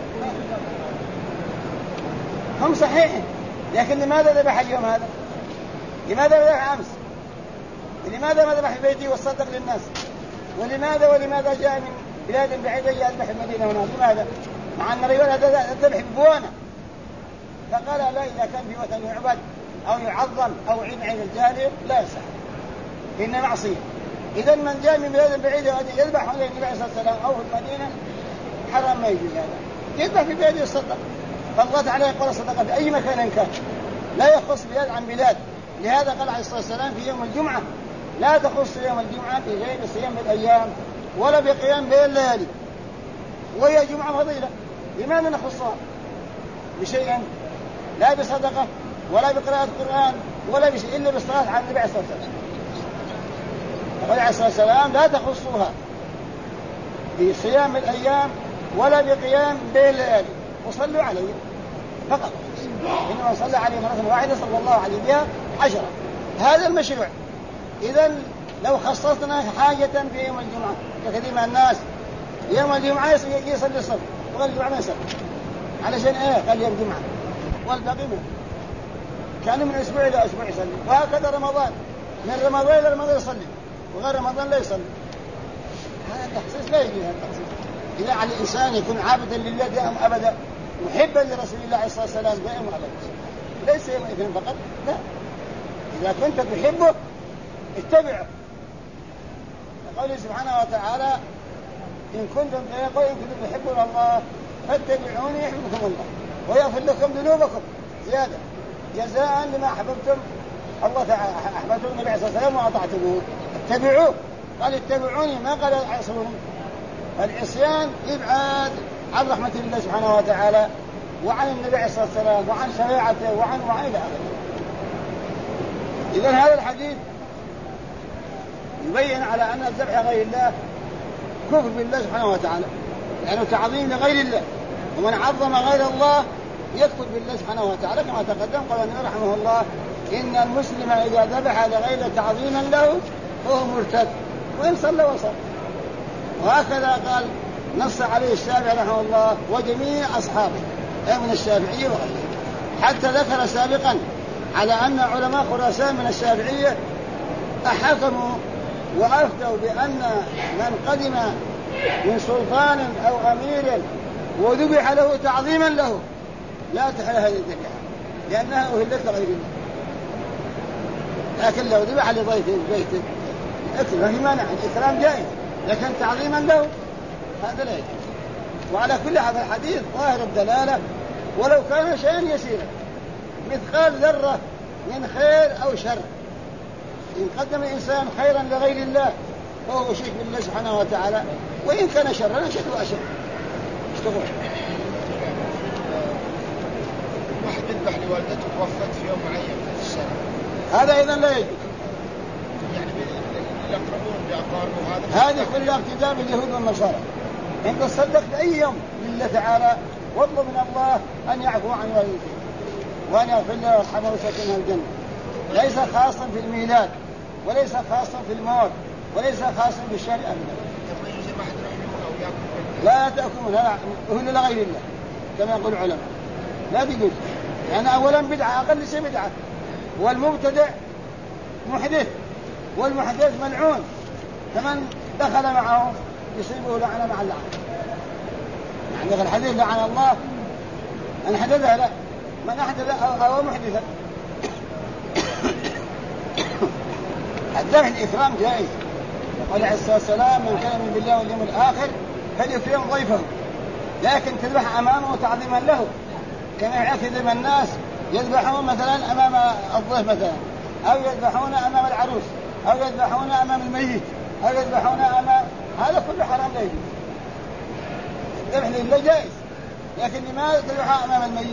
هم صحيح، لكن لماذا ذبح اليوم هذا؟ لماذا ذبح أمس؟ لماذا ما ذبح في بيته وصدق للناس؟ ولماذا جاء من بلاد بعيدة يذبح المدينة هنا؟ لماذا؟ مع أن الرجال هذا الذبح ببوانة. فقال لا، إذا كان في وثن يعبد أو يعظم أو عيد الجاهلية لا يصح، إن معصية. إذا من جاء من بلاد بعيدة يذبح النبي عليه الصلاة والسلام أو في المدينة حرام، ما يجوز هذا، يذبح في بيته يصدق. فالله تعالى يقول الصدقة في أي مكان كان، لا يخص بلاد عن بلاد. لهذا قال عليه الصلاة والسلام في يوم الجمعة لا تخص يوم الجمعة في غير صيام الأيام ولا بقيام بين الليالي، وهي جمعة فضيلة. لماذا نخصها بشيء؟ لا بصدقة ولا بقراءة قرآن ولا بشيء إلا بالصلاة على النبي عليه الصلاة والسلام. قال عليه الصلاة والسلام لا تخصوها في صيام الأيام ولا بقيام بين الليالي وصلوا عليه فقط، إنما صلى عليه مرة واحدة صلى الله عليه بها 10. هذا المشروع. إذن لو خصصنا حاجة في يوم الجمعة كثير من الناس يوم الجمعة يصلي الصلاة وغير الجمعة ما يصلي، علشان إيه؟ قال يوم جمعة والباقي منه كان من أسبوع إلى أسبوع يصلي. وهكذا رمضان من رمضان إلى رمضان يصلي وغير رمضان لا يصلي. هذا التخصيص لا يجوز. هذا التخصيص إذا على الإنسان يكون عابدا لله دائما أبدا محبا لرسول الله عليه الصلاة والسلام دائما أبدا، ليس يوم الاثنين فقط، لا. إذا كنت تحبه اتبعه. قوله سبحانه وتعالى إن كنتم تحبون الله فاتبعوني يحببكم الله ويغفر لكم ذنوبكم زيادة جزاء لما أحببتم الله تعالى، أحببتم النبي عليه الصلاة والسلام وأطعتموه اتبعوه. قال اتبعوني ما قال عصوني. العصيان يبعد عن رحمة الله سبحانه وتعالى وعن النبي عليه الصلاة والسلام وعن شريعته وعن إلى آخره. إذن هذا الحديث يبين على أن الذبح غير الله كفر بالله سبحانه وتعالى، لأنه تعظيم لغير الله، ومن عظم غير الله يكفر بالله سبحانه وتعالى. كما تقدم قال النبي رحمه الله إن المسلم إذا ذبح لغير تعظيما له فهو مرتد وإن صلى وصلى. وهكذا قال نص عليه الشافعي رحمه الله وجميع أصحابه من الشافعية وغيره، حتى ذكر سابقا على أن علماء خراسان من الشافعية أحكموا وأفتوا بأن من قدم من سلطان أو أمير وذبح له تعظيما له لا تحل هذه الذبيحة لأنها أهلت لغير الله. لكن لو ذبح لضيف بيته أكل ما في مانع، الإكرام جائز، لكن تعظيما له هذا لا يجوز. وعلى كل هذا الحديث ظاهر الدلالة ولو كان شيئا يسيرا مثقال ذرة من خير أو شر، إن قدم الإنسان خيرا لغير الله فهو شرك بالله سبحانه وتعالى، وإن كان شرا أشد وأشد. اشتغل واحد يذبح لوالدته توفت في يوم معين في السنة، هذا أيضا لا يجوز. يعني يقربون بأقاربه هذه كلها ابتداء باليهود والنصارى. أنت تصدق بأي يوم لله تعالى واطلب من الله أن يعفو عن والديه وأن يغفر له ويرحمه ويسكنه الجنة. ليس خاصا في الميلاد وليس خاصا في الموت وليس خاصا بالشرع أبدا. لا تأكل لا أهل لغير الله كما يقول العلماء، لا تجوز. يعني أولا بدعة، أقل شيء بدعة، والمبتدع محدث والمحدث ملعون، فمن دخل معه يصيبه لعنة مع اللعنة. يعني في الحديث لعن الله من حدثها، لا من أحدث أو محدثا. الذبح الإكرام جائز. قال عليه الصلاة والسلام من كان من بالله واليوم الآخر فليكرم ضيفه، لكن تذبح أمامه تعظيما له، كما يعتذب الناس يذبحون مثلا أمام الضيف مثلا، أو يذبحون أمام العروس، أو يذبحون أمام الميت، أو يذبحون أمام، هذا كله حرام لا يجوز. الذبح لله جائز، لكن لماذا تذبح أمام الميت؟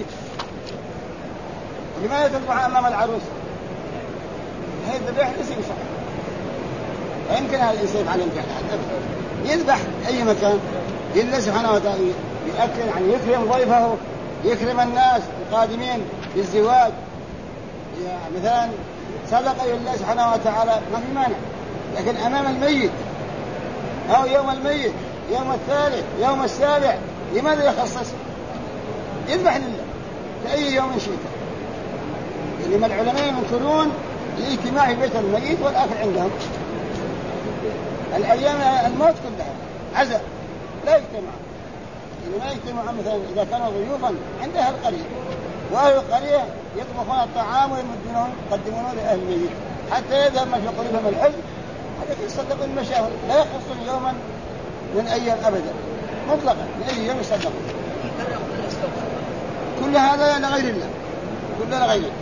لماذا تذبح أمام العروس؟ هذا الذبح ليس صح. ويمكن هذا الإنسان يفعل يذبح أي مكان لله سبحانه وتعالى، يأكل يعني يكرم ضيفه، يكرم الناس القادمين للزواج، يعني مثلا صدقة لله سبحانه وتعالى ما في مانع. لكن أمام الميت أو يوم الميت، يوم الثالث، يوم السابع، لماذا يخصص؟ يذبح لله في أي يوم شئت. لما العلماء ينكرون الاجتماع في بيت الميت والأكل عندهم. الأيام الموت كلها عزاء لا يجتمع، يعني ما يجتمع مثلا إذا كانوا ضيوفا عند أهل القرية، وأهل القرية يطبخون الطعام ويقدمونه لأهل الميت حتى يذهب ما في قلوبهم الحزن. هذا يصدق المشاهد، لا يخصون يوما من أيام أبدا مطلقا، من أي يوم يصدقون. كل هذا لغير الله، كل لغير الله،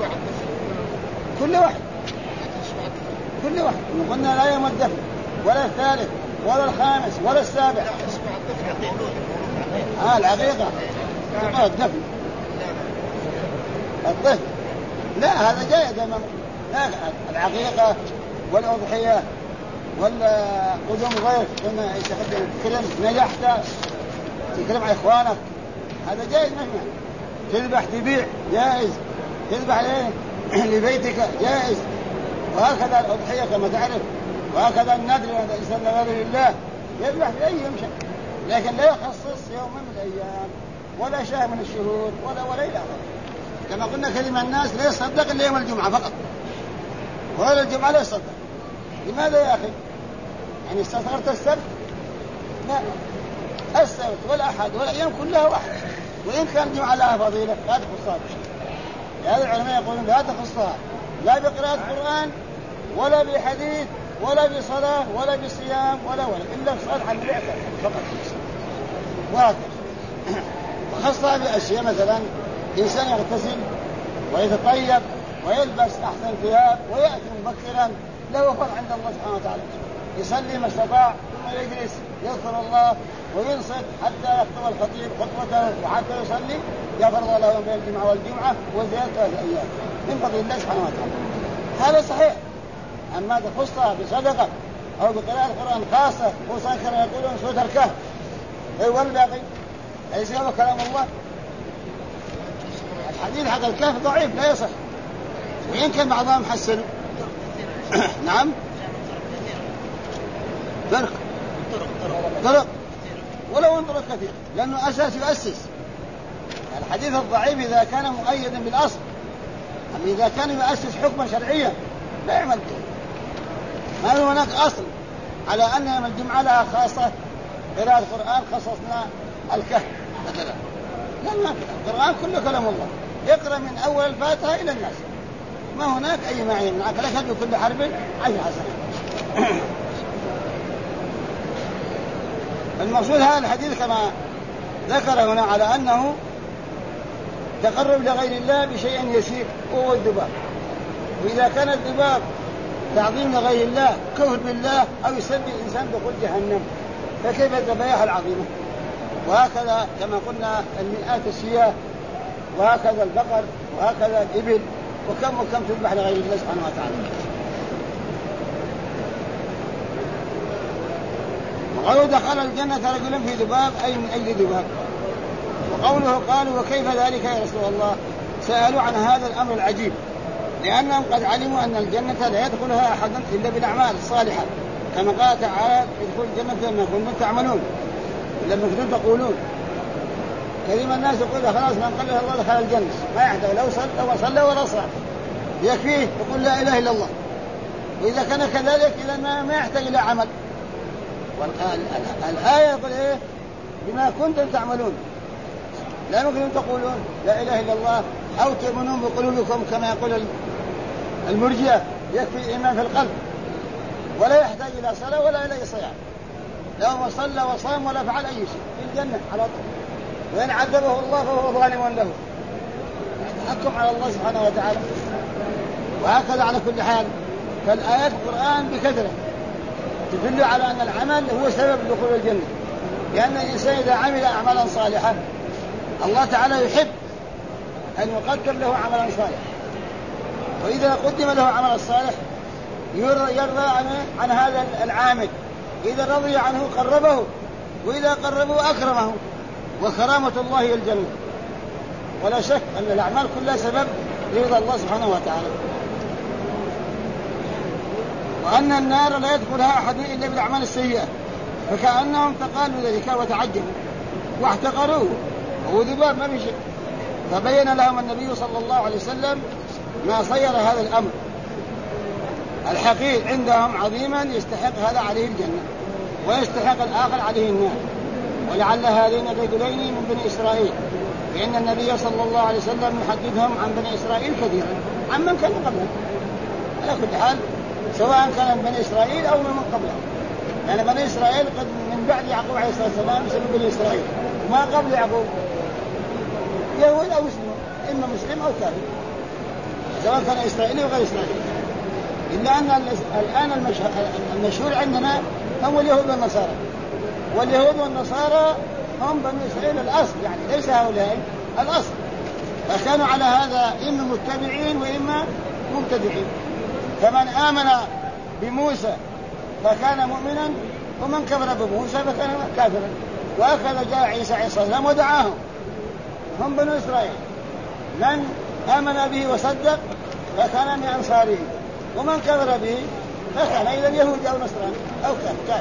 كل واحد كل واحد. قلنا لا يوم الدفن ولا الثالث ولا الخامس ولا السابع. العقيقة الدفن الطفل لا هذا جائز أمام العقيقة والأضحية والقدوم ضيف كما تكرم نجحت تكرم على إخوانك هذا جائز مهما. تذبح تبيع جائز، تذبح لبيتك جائز. وهكذا الأضحية كما تعرف، وهكذا النذر إذا الإنسان نذر لله يذبح في أي يوم شهر، لكن لا يخصص يوم من الأيام ولا شهر من الشهور ولا إلى آخره. كما قلنا كثير من الناس لا يصدق إلا يوم الجمعة فقط، وغير الجمعة لا يصدق. لماذا يا أخي؟ يعني استصغرت السبت؟ لا، السبت والأحد والأيام كلها واحد، وإن كان الجمعة لها فضيلة لا تخصها بشيء. هذا العلماء يقولون لا تخصها لا بقراءة القرآن ولا بحديث ولا بصلاة ولا بصيام ولا إلا بصلاة عن البعثة فقط. وهكذا وخصها بأشياء مثلا إنسان يغتسل ويتطيب ويلبس أحسن ثياب ويأتي مبكرا له فضل عند الله سبحانه وتعالى، يصلي ما استطاع ثم يجلس يذكر الله وينصت حتى يخطب الخطيب خطبته وحتى يصلي يغفر الله له بين الجمعة والجمعة وزيادة 3 أيام من فضل الله سبحانه وتعالى. هذا صحيح. أما تخصها بصدقة أو بقراءة القرآن خاصة خصوصا كانوا يقولون سورة الكهف والباقي ليس هو كلام الله. الحديث حق الكهف ضعيف لا يصح، ويمكن بعضهم حسنوا. نعم طرق ولو انطرق كثير لأنه أساس يؤسس. الحديث الضعيف إذا كان مؤيدا بالأصل، أما إذا كان يؤسس حكما شرعيا لا يعمل به. ما هو هناك أصل على أن يوم الجمعة لها خاصة قراءة القرآن خصصنا الكهف مثلا. لا ما في القرآن كله كلام الله، يقرأ من أول الفاتحة إلى الناس، ما هناك أي معين. معك لك بكل حرب 10 حسنات. المقصود هذا الحديث كما ذكر هنا على أنه تقرب لغير الله بشيء يسير وهو الذباب. وإذا كان الذباب تعظيم لغير الله كفر بالله أو يسبب الإنسان دخول جهنم، فكيف الذبائح العظيمة؟ وهكذا كما قلنا المئات الشياه، وهكذا البقر، وهكذا الإبل، وكم تذبح لغير الله سبحانه وتعالى. وقالوا دخل الجنة رجل في ذباب أي من أجل ذباب. وقوله قالوا وكيف ذلك يا رسول الله؟ سألوا عن هذا الأمر العجيب، لأنهم قد علموا أن الجنة لا يدخلها أحد إلا بالأعمال الصالحة، كما قال تعالى ادخلوا الجنة لما كنتم تعملون لما كنتم تقولون. كثير من الناس يقول خلاص من قال له الله دخل الجنة ما يحتاج لو صلى ولا صام يكفيه يقول لا إله إلا الله. وإذا كان كذلك إذا ما يحتاج إلى عمل. الآية يقول إيه بما كنتم تعملون، لا يمكن تقولون لا إله إلا الله أو تؤمنون بقلوبكم كما يقول المرجئة يكفي الإيمان في القلب ولا يحتاج إلى صلاة ولا إلى صيام. لو ما صلى وصام ولا فعل أي شيء في الجنة على طول، وإن عذبه الله فهو ظالم له. تحكم على الله سبحانه وتعالى. وهكذا على كل حال فالآيات القرآن بكثرة تدل على أن العمل هو سبب دخول الجنة، لأن الإنسان إذا عمل أعمالا صالحة الله تعالى يحب أن يقدم له عملا صالحا، وإذا قدم له عمل صالح يرضى عن هذا العامل، إذا رضي عنه قربه، وإذا قربه أكرمه، وكرامة الله هي الجنة. ولا شك أن الأعمال كلها سبب لرضا الله سبحانه وتعالى. وأن النار لا يدخلها أحد إلا بالأعمال السيئة، فكأنهم تقالوا ذلك وتعجبوا واحتقروه وهو ذباب ما في شيء. فبين لهم النبي صلى الله عليه وسلم ما صير هذا الأمر الحقير عندهم عظيما يستحق هذا عليه الجنة ويستحق الآخر عليه النار. ولعل هذين الرجلين من بني إسرائيل، لأن النبي صلى الله عليه وسلم يحدثهم عن بني إسرائيل كثيرا عن من كان قبلهم على كل حال، سواء كان من بني إسرائيل أو من قبلهم. يعني بني إسرائيل قد من بعد يعقوب عليه الصلاة والسلام يسموا بني إسرائيل، ما قبل يعقوب يهود أو مسلمون، إما مسلم أو كافر، سواء كان إسرائيلي وغير إسرائيلي. إلا أن الآن المشهور عندنا هم اليهود والنصارى، واليهود والنصارى هم بني إسرائيل الأصل، يعني ليس هؤلاء الأصل. فكانوا على هذا إما متبعين وإما مبتدعين. فمن آمن بموسى فكان مؤمنا، ومن كفر بموسى فكان كافرا. وهكذا جاء عيسى عليه الصلاة والسلام ودعاهم، هم بنو إسرائيل، من آمن به وصدق فكان من أنصاره، ومن كفر به فكان إذا يهودي أو نصراني أو كافر.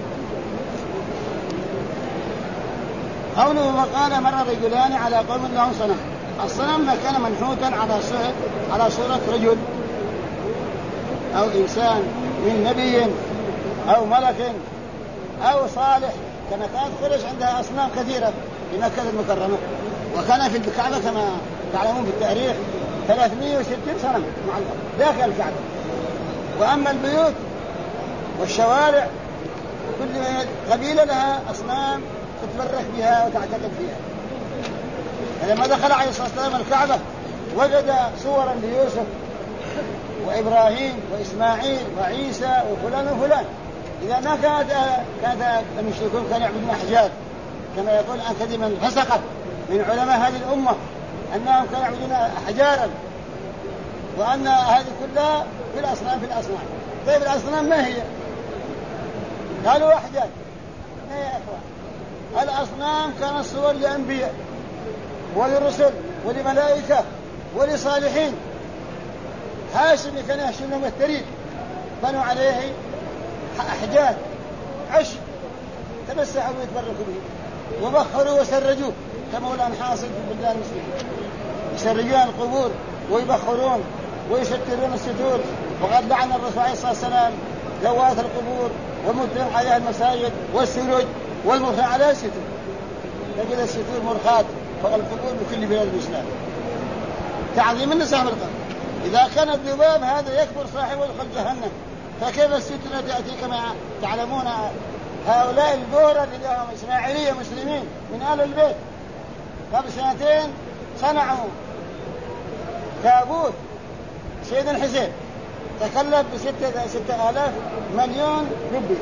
قوله وقال مر رجلان على قوم لهم صنم. الصنم ما كان منحوتا على صورة رجل أو إنسان من نبي أو ملك أو صالح. كانت قريش عندها أصنام كثيرة في مكة المكرمة، وكان في الكعبة كما تعلمون في التاريخ 360 صنم داخل الكعبة. وأما البيوت والشوارع كل قبيلة لها أصنام تتبرك بها وتعتقد فيها. فلما دخل عليه الصلاة والسلام الكعبة وجد صورا ليوسف وإبراهيم وإسماعيل وعيسى وفلان وفلان. إذا ما كانت المشركون كانوا يعبدون أحجار، كما يقول أن كذبا فسقت من علماء هذه الأمة أنهم كانوا يعبدون أحجارا، وأن هذه كلها في الأصنام. طيب الأصنام ما هي؟ قالوا أحجار. ما يا أخوان، الأصنام كانت صور لأنبياء ولرسل ولملائكة ولصالحين. هاشم كان يهشمهم التريد، بنوا عليه أحجار عشب تمسحوا ويتبركوا به، وبخروا وسرجوه كمولان حاصل في بلدان المسلمين، يسرجون القبور ويبخرون ويسترون الستور. وقد لعن الرسول عليه الصلاة والسلام ذوات القبور والمتهم عليها المساجد والسروج والمرخى عليها الستور. تجد الستور مرخات فوق القبور بكل بلاد الإسلام تعظيم النساء بالقبر. إذا كان الذباب هذا يكبر صاحبه يدخل جهنم، فكيف السترة تأتي كما تعلمون هؤلاء البورة اللي هم إسماعيلية مسلمين من آل البيت قبل 2 سنين صنعوا تابوت سيدنا الحسين تكلف ب6,000 مليون روبية.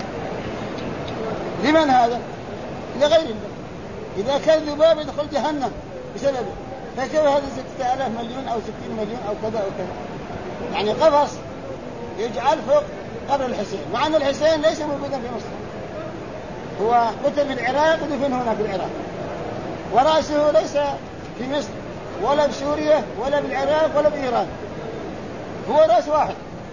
لمن هذا؟ لغير الله. إذا كان ذباب يدخل جهنم بسببه، فكيف هذا 6,000 مليون أو 60 مليون أو كذا أو كذا؟ يعني قفص يجعل فوق قبر الحسين، مع أن الحسين ليس موجودا في مصر، هو قتل في العراق ودفن هنا في العراق، ورأسه ليس في مصر ولا بسوريا ولا بالعراق ولا بإيران، هو رأس واحد.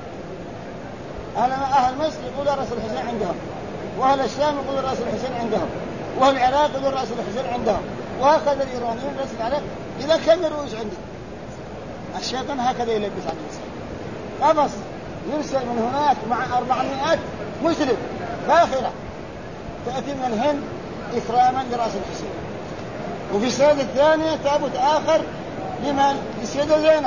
أهل مصر يقول رأس الحسين عندهم، وأهل الشام يقول رأس الحسين عندهم، وأهل العراق يقول رأس الحسين عندهم، وهكذا الإيرانيين رأس العراق. إذا كم الرؤوس عندي؟ الشيطان هكذا يلبس على الإنسان. قفص يرسل من هناك مع 400 مسلم باخرة تأتي من الهند إكراما لرأس الحسين. وفي السنة الثانية تابوت آخر لمن؟ للسيدة زينب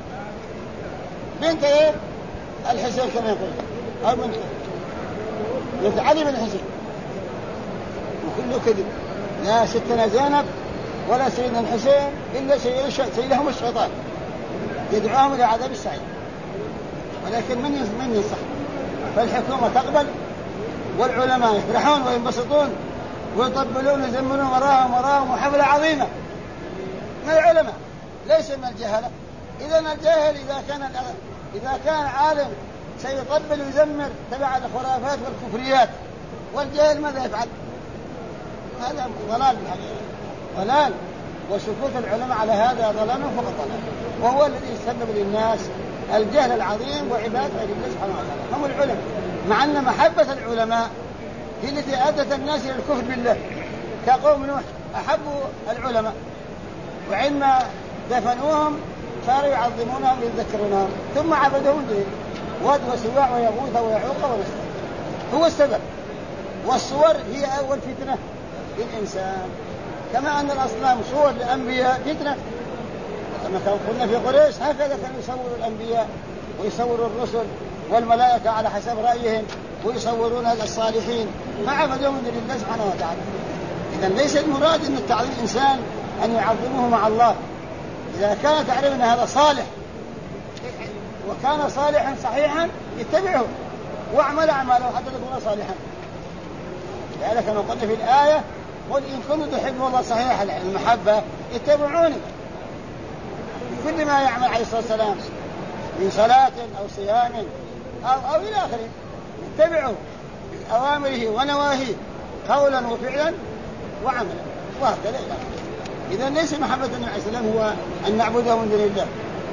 بنت الحسين كما يقول، أو بنت علي بن الحسين، وكله كذب. لا ستنا زينب ولا سيدنا الحسين إلا سيدهم الشيطان يدعوهم إلى عذاب السعير. ولكن من ينصح؟ فالحكومة تقبل، والعلماء يفرحون وينبسطون ويطبلون ويزمنون وراهم وحفلة عظيمة من العلماء ليس من الجهلة. إذا الجاهل إذا كان عالم سيطبل ويزمر تبع الخرافات والكفريات، والجاهل ماذا يفعل؟ هذا ضلال بالحقيقة، ضلال. وسكوت العلماء على هذا ضلال فقط ضلال، وهو الذي يسبب للناس الجهل العظيم وعبادة غير الله سبحانه وتعالى هم العلماء. مع أن محبة العلماء هي التي أدت الناس إلى الكفر بالله، كقوم نوح أحبوا العلماء، وعندما دفنوهم صاروا يعظمونهم ويذكرونهم، ثم عبدهم دين ود وسواع ويغوث ويعوق ونسر. هو السبب. والصور هي أول فتنة للإنسان، كما أن الأصنام صور للأنبياء فتنة. كما قلنا في قريش هكذا كانوا يصوروا الأنبياء ويصوروا الرسل والملائكة على حسب رأيهم، ويصورون الصالحين، ما عبدوا من دون الله سبحانه وتعالى. إذن ليس المراد أن تعظيم الإنسان أن يعظموه مع الله. إذا كان تعلم أن هذا صالح وكان صالحا صحيحا يتبعه واعمل أعماله حتى تكون صالحا. لذلك كما قلنا في الآية قل إن كنتم تحبون الله صحيح المحبة اتبعوني في كل ما يعمل عليه الصلاة والسلام من صلاة أو صيام أو إلى آخره، اتبعوا أوامره ونواهيه قولا وفعلا وعملا وهكذا. إذا ليس محبة النبي عليه السلام هو أن نعبده من دون الله.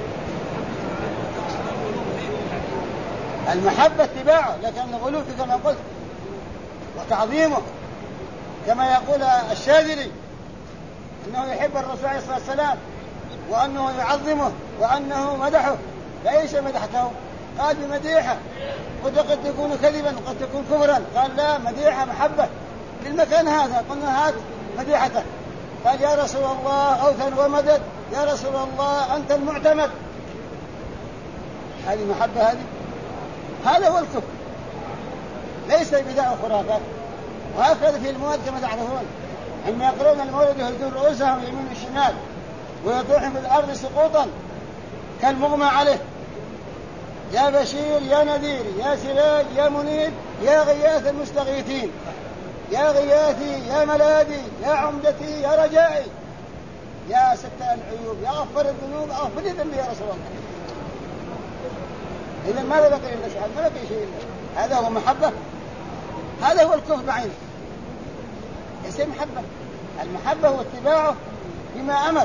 المحبة اتباعه، لكن الغلو كما قلت وتعظيمه، كما يقول الشاذلي أنه يحب الرسول عليه الصلاة والسلام وأنه يعظمه وأنه مدحه. ليس مدحته، قال بمديحة، قد تكون كذبا وقد تكون كفرا، قال لا، مديحة محبة للمكان هذا. قلنا هذا مديحته، قال يا رسول الله أوثن ومدد، يا رسول الله أنت المعتمد. هذه محبة، هذا هو الكفر، ليس بدع وخرافات. وهكذا في المواد كما تعرفون عندما يقرون المولد يهزون رؤوسهم يمين والشمال ويطيحون بالأرض سقوطا كالمغمى عليه. يا بشير يا نذير يا سراج يا منير يا غياث المستغيثين، يا غياثي يا ملاذي يا عمدتي يا رجائي يا ستار العيوب يا غفر الذنوب اغفر لي ذنبي يا رسول الله. إذا ماذا بقي إلا شهادة؟ ما بقي شيء إلا هذا هو محبة. هذا هو الكفر بعينه، ليس محبة. المحبة هو اتباعه بما أمر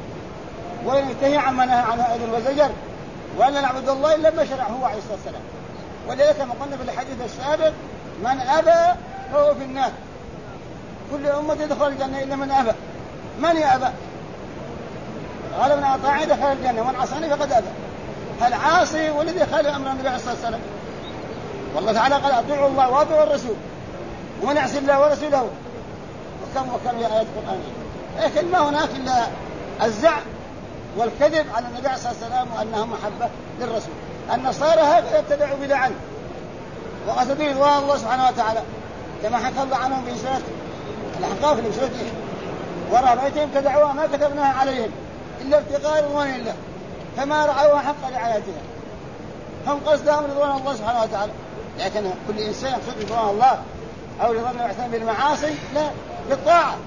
وينتهي عما نهى عنه أيضا وزجر، وأن نعبد الله إلا ما شرعه هو عليه الصلاة والسلام. ولذلك كما قلنا في الحديث السابق من أبى فهو في النار، كل أمة يدخل الجنة إلا من أبى. من يأبى؟ قال من أطاعني دخل الجنة ومن عصاني فقد أبى. العاصي والذي خالف أمر النبي عليه الصلاة والسلام. والله تعالى قال أطيعوا الله وأطيعوا الرسول ومن يعصي الله ورسوله وكم يا آيات قرآنية. لكن ما هناك إلا الزعم والكذب على النبي عليه الصلاة والسلام وأنها محبة للرسول. النصارى هكذا ابتدعوا بدعا وقصدوا رضوان الله سبحانه وتعالى كما حكى الله عنهم في سورة الأحقاف في سورة ورهبتهم ابتدعوها ما كتبناها عليهم إلا ابتغاء رضوان الله فما رعوها حق رعايتها. هم قصدهم رضوان الله سبحانه وتعالى، لكن كل إنسان يقصد رضوان الله أو رضوان الإحسان بالمعاصي لا، بالطاعة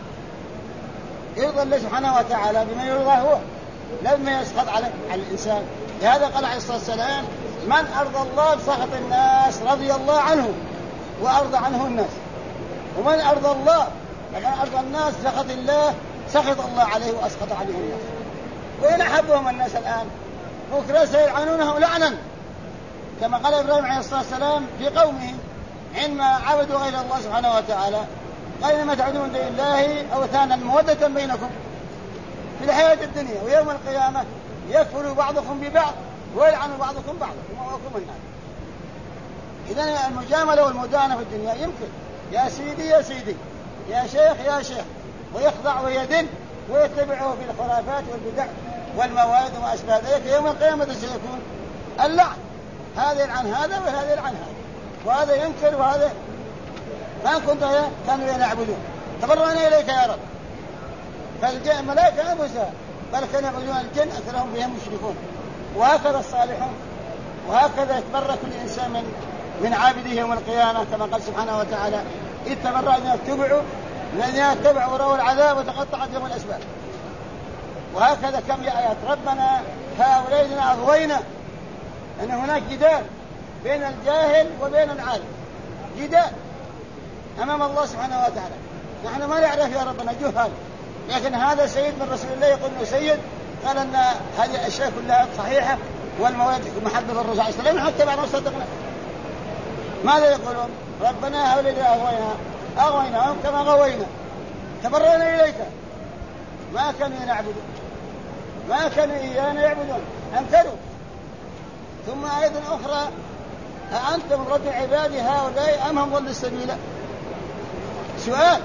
يرضى الله سبحانه وتعالى بما يرضى هو لما يسخط على الإنسان. لهذا قال عليه الصلاة والسلام من أرضى الله بسخط الناس رضي الله عنه وأرضى عنه الناس، ومن أرضى الله ومن أرضى الناس سخط الله سخط الله عليه وأسخط عليه الناس. وإن أحبهم الناس الآن بكرة سيلعنونه لعنا كما قال إبراهيم عليه الصلاة والسلام في قومه عندما عبدوا غير الله سبحانه وتعالى قال إنما تعبدون من الله أوثانا مودة بينكم في الحياة الدنيا ويوم القيامة يكفر بعضكم ببعض ويلعن بعضكم بعضا ومأواكم النار. إذن المجاملة والمدانة في الدنيا يمكن يا سيدي يا سيدي يا شيخ يا شيخ ويخضع ويدن ويتبعه في الخرافات والبدع والمواد وما أشبه ذلك. يوم القيامة سيكون اللعن، هذا يلعن هذا وهذا يلعن هذا وهذا ينكر وهذا ما كنت كانوا يعبدون تبرأنا إليك يا رب. فالملائكة أنفسها بل كانوا يعبدون الجن أكثرهم بهم مشركون. وهكذا الصالحون وهكذا يتبرأ كل إنسان من عابده يوم القيامة كما قال سبحانه وتعالى إذ تبرأ الذين اتبعوا الذين اتبعوا ورأوا العذاب وتقطعت بهم الأسباب. وهكذا كم آيات ربنا هؤلاء الذين أغوينا، أن هناك جدال بين الجاهل وبين العالم، جدال أمام الله سبحانه وتعالى. نحن ما نعرف يا ربنا جهال، لكن هذا سيد من رسول الله يقول له سيد قال أن هذه الأشياء كلها صحيحة والمواد محبة الرسول عليه السلام حتى بعد ما صدقنا. ماذا يقولون؟ ربنا هؤلاء الذين أغويناهم كما غوينا تبرأنا إليك ما كانوا يعبدون ما كانوا إيانا يعبدون أنكروا. ثم أيضا أخرى أأنتم رب العباد هؤلاء أم هم ضلوا السبيل؟ سؤال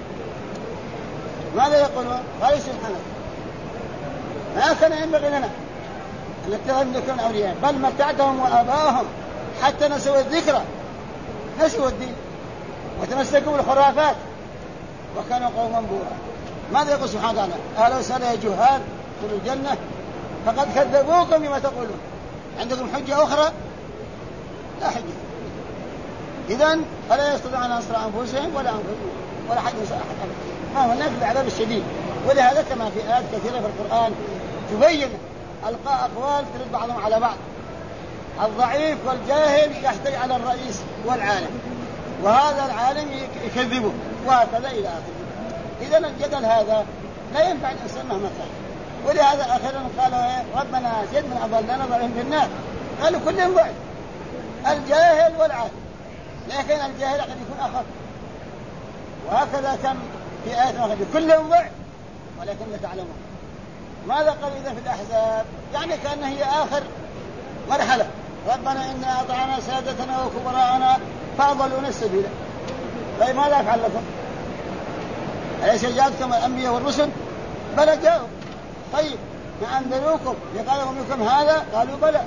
ماذا يقولون؟ قال سبحانه ما كان ينبغي لنا أن نتخذ من دون أولياء بل متعتهم وآباءهم حتى نسوا الذكرى نسوا الدين وتمسكوا بالخرافات وكانوا قوما بورا. ماذا يقول سبحانه وتعالى؟ أهلا وسهلا يا جهال ادخلوا الجنة فقد كذبوكم بما تقولون. عندكم حجة أخرى؟ لا حجة. إذن فلا يستطيعون أن ينصروا أنفسهم ولا حد ينصر أحد. ما هناك العذاب الشديد. ولهذا كما في آيات كثيرة في القرآن تبين أقوال ترد بعضهم على بعض. الضعيف والجاهل يحتج على الرئيس والعالم، وهذا العالم يكذبه، وهكذا إلى آخره. إذن الجدل هذا لا ينفع الإنسان مهما كان. ولهذا أخيرا قالوا ربنا زد من أضلنا ضعيف في النار. قالوا كلهم ضعيف، الجاهل والعالم، لكن الجاهل قد يكون أخف. وهكذا كان في آيات أخرى كلهم ضعف ولكن لا تعلمون. ماذا قال إذا في الأحزاب؟ يعني كأن هي آخر مرحلة. ربنا إنا أطعنا سادتنا وكبراءنا فأضلونا السبيل. طيب ماذا أفعل لكم؟ أليس جاءتكم الأنبياء والرسل؟ بلى جاءوا. طيب ما أنذروكم لقالوا منكم هذا؟ قالوا بلى،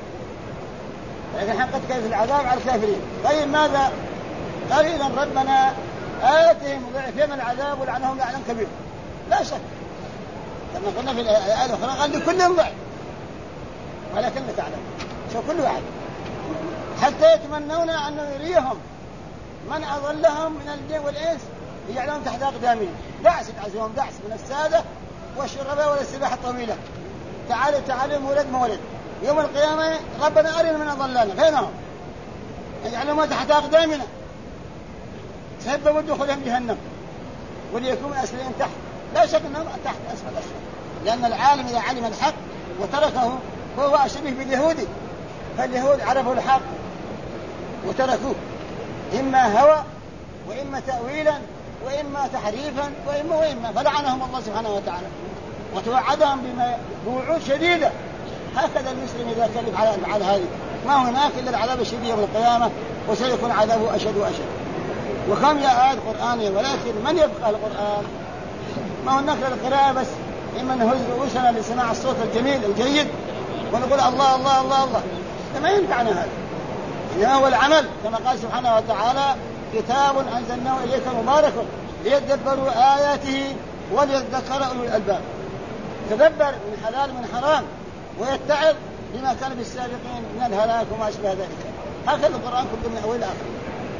لكن حقت كيف العذاب على الكافرين. طيب ماذا قال؟ إذن ربنا آتهم ضعفين العذاب ولعنهم لعنا كبير. لا شك كما قلنا في الآية الأخرى قال لكلهم ضعف ولكن لا تعلم. شو كل واحد حتى يتمنون أن يريهم من أضلهم من الجن والإنس يجعلهم تحت أقدامهم. دعس يتعزهم دعس من السادة والشرباء والسباحة الطويلة. تعالوا مولد مولد يوم القيامة ربنا أرنا من أضلنا بينهم يجعلهم تحت أقدامنا سببوا دخولهم جهنم وليكون أسفلهم تحت. لا شك أنهم تحت أسفل، لأن العالم إذا علم الحق وتركه فهو أشبه باليهودي. فاليهود عرفوا الحق وتركوه، إما هوى وإما تأويلا وإما تحريفا وإما فلعنهم الله سبحانه وتعالى وتوعدهم بوعود شديدة. هكذا المسلم إذا كلف على الأفعال هذه ما هناك إلا العذاب الشديد يوم القيامة، وسيكون عذابه أشد وأشد. وكم يا آيات قرآنية، ولكن من يبقى القرآن؟ ما هناك للقراءة بس، إما نهز رؤوسنا لسماع الصوت الجميل الجيد ونقول الله الله الله الله، ما ينفعنا هذا. إنما هو العمل كما قال سبحانه وتعالى كتاب أنزلناه إليك مبارك ليدبروا آياته وليذكر أولو الألباب. تدبر من حلال من حرام ويتعظ بما كان بالسابقين من الهلاك وما أشبه ذلك. هكذا القرآن كله من أول آخر.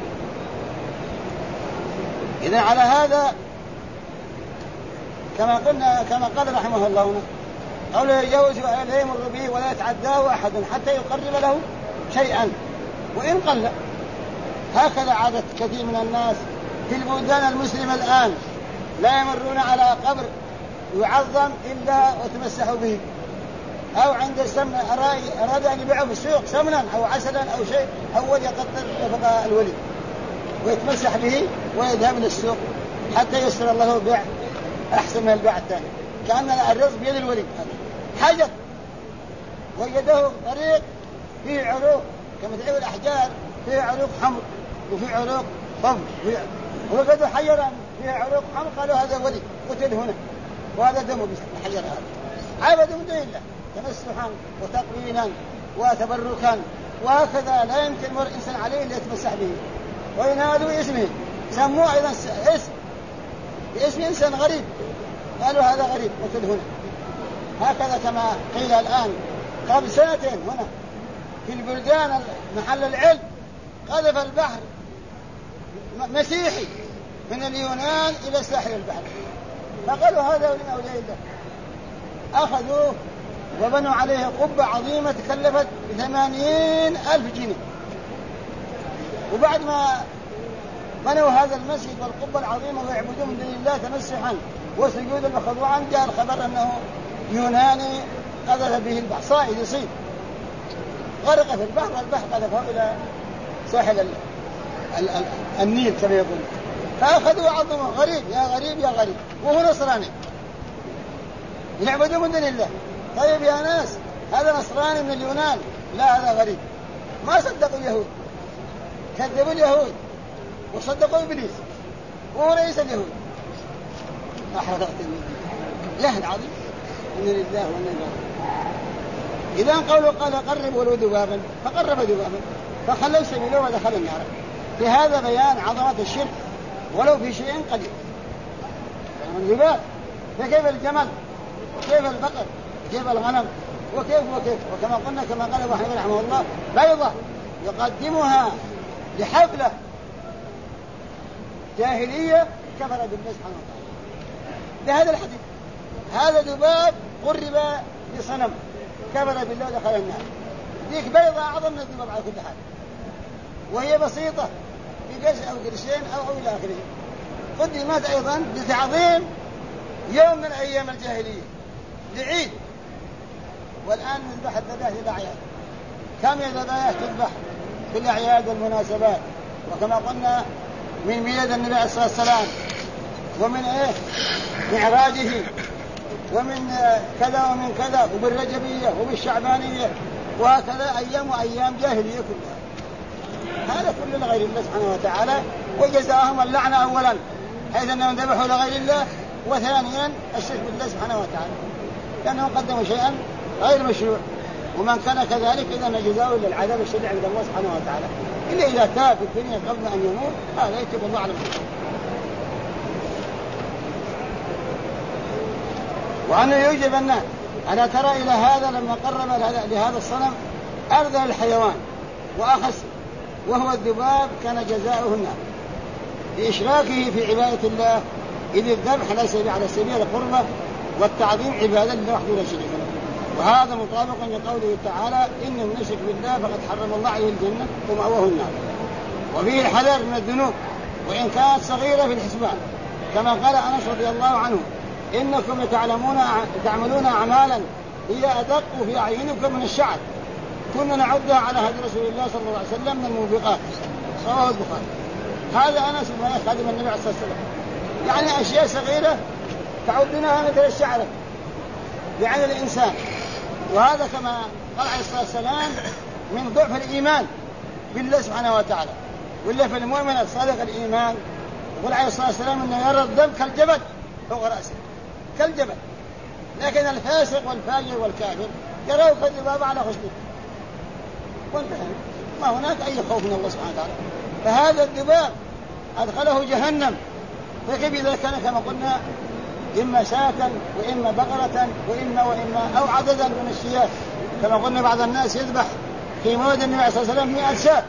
إذا على هذا كما قال رحمه الله قوله يجوز لا يمر به ولا يتعداه أحد حتى يقرب له شيئا وإن قل. هكذا عادت كثير من الناس في البلدان المسلمة الآن لا يمرون على قبر يعظم إلا وتمسحوا به، أو عند السمن أراد أن يبيعه في السوق سمنا أو عسلا أو شيء أول يقطر يبقى الولي ويتمسح به ويذهب للسوق حتى يسر الله بيع أحسن من البيع الثاني. كأن الرزق بيد الولي حجر ويده طريق فيه عروق كما تعرف الأحجار فيه عروق حمر وفيه عروق صفر وقد حجرا فيه عروق حمر قالوا هذا ولي قتل هنا وهذا دمه بالحجر هذا. عبدوا من دون الله تمسحا وتقوينا وتبركا، وهكذا لا يمكن مر إنسان عليه اللي يتمسح به وينادوا اسمه. سموه أيضا باسم إنسان غريب قالوا هذا غريب قتل هنا. هكذا كما قيل الآن قبل سنتين هنا في البلدان محل العلم قذف البحر مسيحي من اليونان إلى ساحل البحر، فقالوا هذا من أولياء الله. أخذوه وبنوا عليه قبة عظيمة تكلفت 80,000 جنيه. وبعد ما بنوا هذا المسجد والقبة العظيمة ويعبدون من دون الله تمسحا وسجودا وخضوعا جاء الخبر أنه يوناني قذف به البحر صائد يصيد غرق في البحر والبحر قذفه إلى ساحل النيل كما يقول. فأخذوا وعظموا غريب يا غريب يا غريب وهو نصراني يعبدون من دون الله. طيب يا ناس هذا نصراني من اليونان، لا هذا غريب. ما صدقوا اليهود، كذبوا اليهود وصدقوا إبليس وهو رئيس اليهود. أحرقت الله العظيم إن لله وإنا إليه. إذا قال قرب ولو ذبابا فقرب ذبابا فخلوا سبيله ودخل النار. في هذا بيان عظمة الشرك ولو في شيء قليل. الذباب، فكيف الجمل وكيف البقر وكيف الغنم وكيف وكما قلنا كما قال أبو حنيفة رحمه الله بيضة يقدمها لحفلة جاهلية كفر بالله سبحانه وتعالى بهذا الحديث. هذا ذباب قرب لصنم كفر بالله ودخل النار. ذيك بيضة أعظم من الذباب على كل حال، وهي بسيطة بقرش أو قرشين أو إلى آخره. قدمت أيضا لتعظيم يوم من أيام الجاهلية لعيد. والآن نذبح الذبائح للأعياد. كم الذبائح تذبح في الأعياد والمناسبات؟ وكما قلنا من ميلاد النبي عليه الصلاة والسلام ومن معراجه ومن كذا ومن كذا وبالرجبية وبالشعبانية وهكذا أيام وأيام جاهلية كلها. هذا كله لغير الله سبحانه وتعالى، وجزاهم اللعنة أولا حيث أنهم ذبحوا لغير الله، وثانيا الشرك بالله سبحانه وتعالى لأنهم قدموا شيئا غير مشروع. ومن كان كذلك إذا جزاؤه إلا العذاب الشديد عند الله سبحانه وتعالى إلا إذا تاب في الدنيا قبل أن يموت هذا يتوب الله على المسلمين. وأنه يوجب الناس ألا ترى إلى هذا لما قرب لهذا الصنم أرذل الحيوان وأخس وهو الذباب كان جزاؤه النار لإشراكه في عبادة الله، إذ الذبح ليس على سبيل القربة والتعظيم عبادة الله وحده لا شريك له. وهذا مطابق لقوله تعالى إن من يشرك بالله فقد حرم الله عليه الجنة ومأواه النار. وفيه الحذر من الذنوب وإن كانت صغيرة في الحسبان، كما قال أنس رضي الله عنه إنكم تعملون أعمالا هي أدق في أعينكم من الشعر كنا نعدها على هدي رسول الله صلى الله عليه وسلم من الموبقات. رواه البخاري. هذا أنس بن مالك خادم النبي عليه الصلاة والسلام، يعني أشياء صغيرة تعدونها مثل الشعر بعين الإنسان. وهذا كما قال عليه الصلاة والسلام من ضعف الإيمان بالله سبحانه وتعالى. والله في المؤمن الصادق الإيمان يقول عليه الصلاة والسلام أنه يرى الذنب كالجبل فوق رأسه كالجبل، لكن الفاسق والفاجر والكافر يراه كالذباب على خشبه وانتهى، ما هناك أي خوف من الله سبحانه وتعالى. فهذا الذباب أدخله جهنم، فكيف إذا كان كما قلنا إما شاة وإما بقرة وإما أو عددا من الشياه، كما قلنا بعض الناس يذبح في مولد النبي صلى الله عليه وسلم 100 شاة.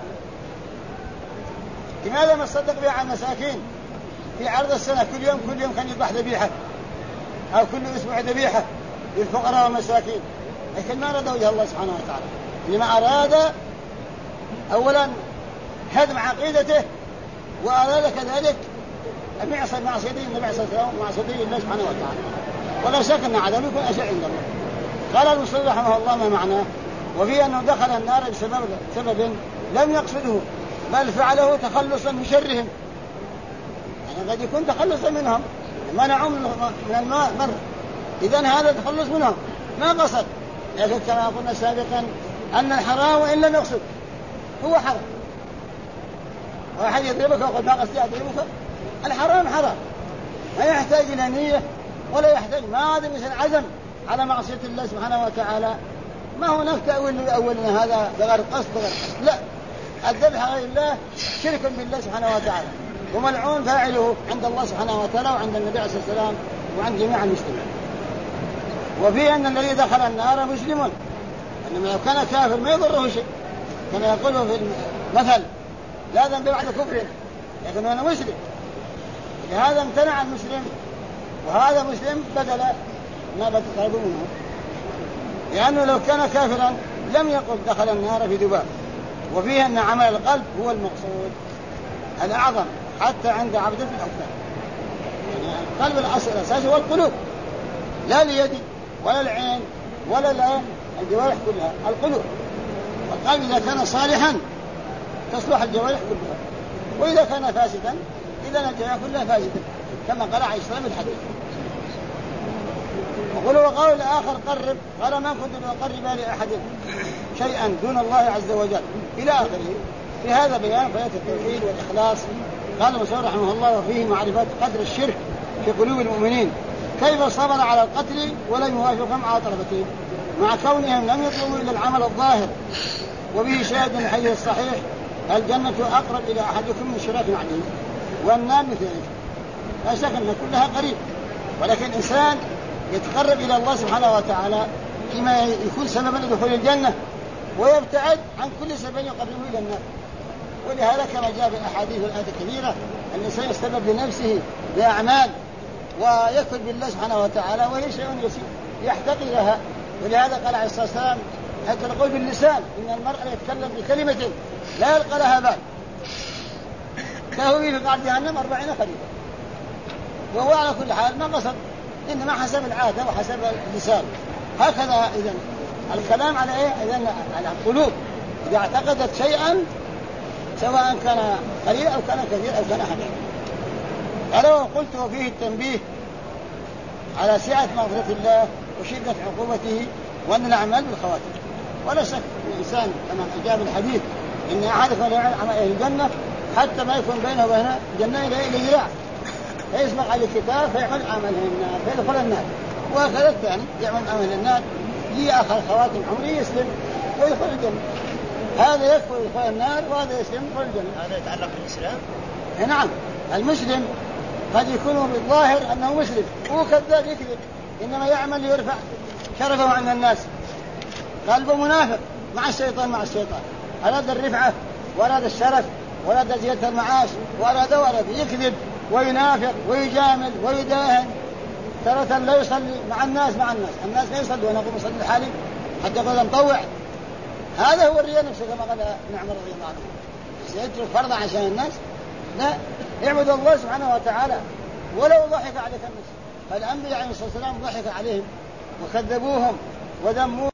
لماذا ما تصدق بها على المساكين في عرض السنة؟ كل يوم كان يذبح ذبيحة أو كل أسبوع ذبيحة للفقراء والمساكين، لكن ما أراد وجه الله سبحانه وتعالى، لما أراد أولا هدم عقيدته، وأراد كذلك معصيته النبي صلى الله عليه وسلم ومعصيته الله سبحانه وتعالى. ولا شك أن عذابه يكون أشد عند الله. قال المصنف رحمه الله ما معناه؟ وفي أنه دخل النار بسبب لم يقصده بل فعله تخلصا من شرهم، يعني قد يكون تخلصا منهم منعوا من الماء مر، إذن هذا تخلص منهم ما قصد. لكن كما قلنا سابقا أن الحرام وإن لم يقصد هو حرام. واحد يضربك وقد ما قصد يضربك، الحرام حرام ما يحتاج إلى نية ولا يحتاج، ما هذا مثل عزم على معصية الله سبحانه وتعالى. ما هناك تأويل لأولنا هذا بغير قصد لا، الذبح غير الله شرك بالله سبحانه وتعالى وملعون فاعله عند الله سبحانه وتعالى وعند النبي عليه الصلاة والسلام وعند جميع المسلمين. وفي أن الذي دخل النار مسلم، إنما لو كان كافر ما يضره شيء، كما يقول في المثل لا ذنب بعد كفر، لكن أنا مسلم، لهذا امتنع المسلم وهذا مسلم بدل ما بتطلب منه، لأنه لو كان كافرا لم يقل دخل النار في ذباب. وفيه أن عمل القلب هو المقصود الأعظم حتى عند عبدة الأوثان، يعني القلب الأصل الأساسي هو القلوب، لا اليد ولا العين ولا الجوارح كلها، القلوب. والقلب إذا كان صالحا تصلح الجوارح كلها، وإذا كان فاسدا إذا الجوارح كلها فاسدة، كما قال عليه السلام الحديث. وقال الآخر قرب، قال ما كنت أقرب لأحد شيئا دون الله عز وجل إلى آخره. في هذا بيان فائدة التوحيد والإخلاص. قال المصنف رحمه الله وفيه معرفة قدر الشرك في قلوب المؤمنين، كيف صبر على القتل ولم يوافقهم على طلبتهم مع كونهم لم يطلبوا إلا العمل الظاهر. وبه شاهد من الحديث الصحيح الجنة أقرب إلى أحدكم من شراك معدن والنار مثل ذلك. لا شك أن كلها قريب، ولكن الإنسان يتقرب إلى الله سبحانه وتعالى فيما يكون سببا لدخول الجنة، ويبتعد عن كل سبب يقربه إلى النار. ولهذا كما جاء في الأحاديث والآيات الكبيرة الإنسان يستبب لنفسه بأعمال ويكفر بالله سبحانه وتعالى وهي شيء يسير يحتقي لها. ولهذا قال عليه الصلاة والسلام حتى القول باللسان إن المرء يتكلم بكلمة لا يلقى لها بال كهوي في قعر جهنم 40 خريفا. وهو على كل حال ما قصد، إنما حسب العادة وحسب اللسان. هكذا إذن الكلام على إيه؟ إذن على القلوب إذا اعتقدت شيئا سواء كان قليل أو كان كثير أو كان حقيقي. قال وقلت وفيه التنبيه على سعة مغفرة الله وشدة عقوبته وأن الأعمال بالخواتم. ولا شك أن الإنسان كما جاء بالحديث إن أحدكم لا يعمل عمل أهل الجنة حتى ما يكون بينه وبين الجنة إلى ذراع فيسبق على الكتاب فيعمل عمل النار فيدخل النار. وهكذا الثاني يعمل عمل النار لآخر خواتم عمره يسلم ويدخل الجنة. هذا يكفر يدخل النار وهذا يسلم يدخل الجنة. هذا يتعلق بالإسلام؟ نعم. المسلم قد يكون بالظاهر أنه مسلم وكذاب يكذب، إنما يعمل ليرفع شرفه عند الناس. قلبه منافق مع الشيطان أراد الرفعة وأراد الشرف وأراد زيادة المعاش وأراد يكذب وينافق ويجامل ويداهن. ترى لا يصلي مع الناس الناس لا يصلي ونقوم يصلي الحالي حتى يقول مطوع. هذا هو الرياء نفسه كما قال نعم رضي الله عنه. سيترك فرضا عشان الناس؟ لا، يعبد الله سبحانه وتعالى ولو ضحك عليك الناس. فالأنبياء عليه الصلاة والسلام ضحك عليهم وكذبوهم وذموهم.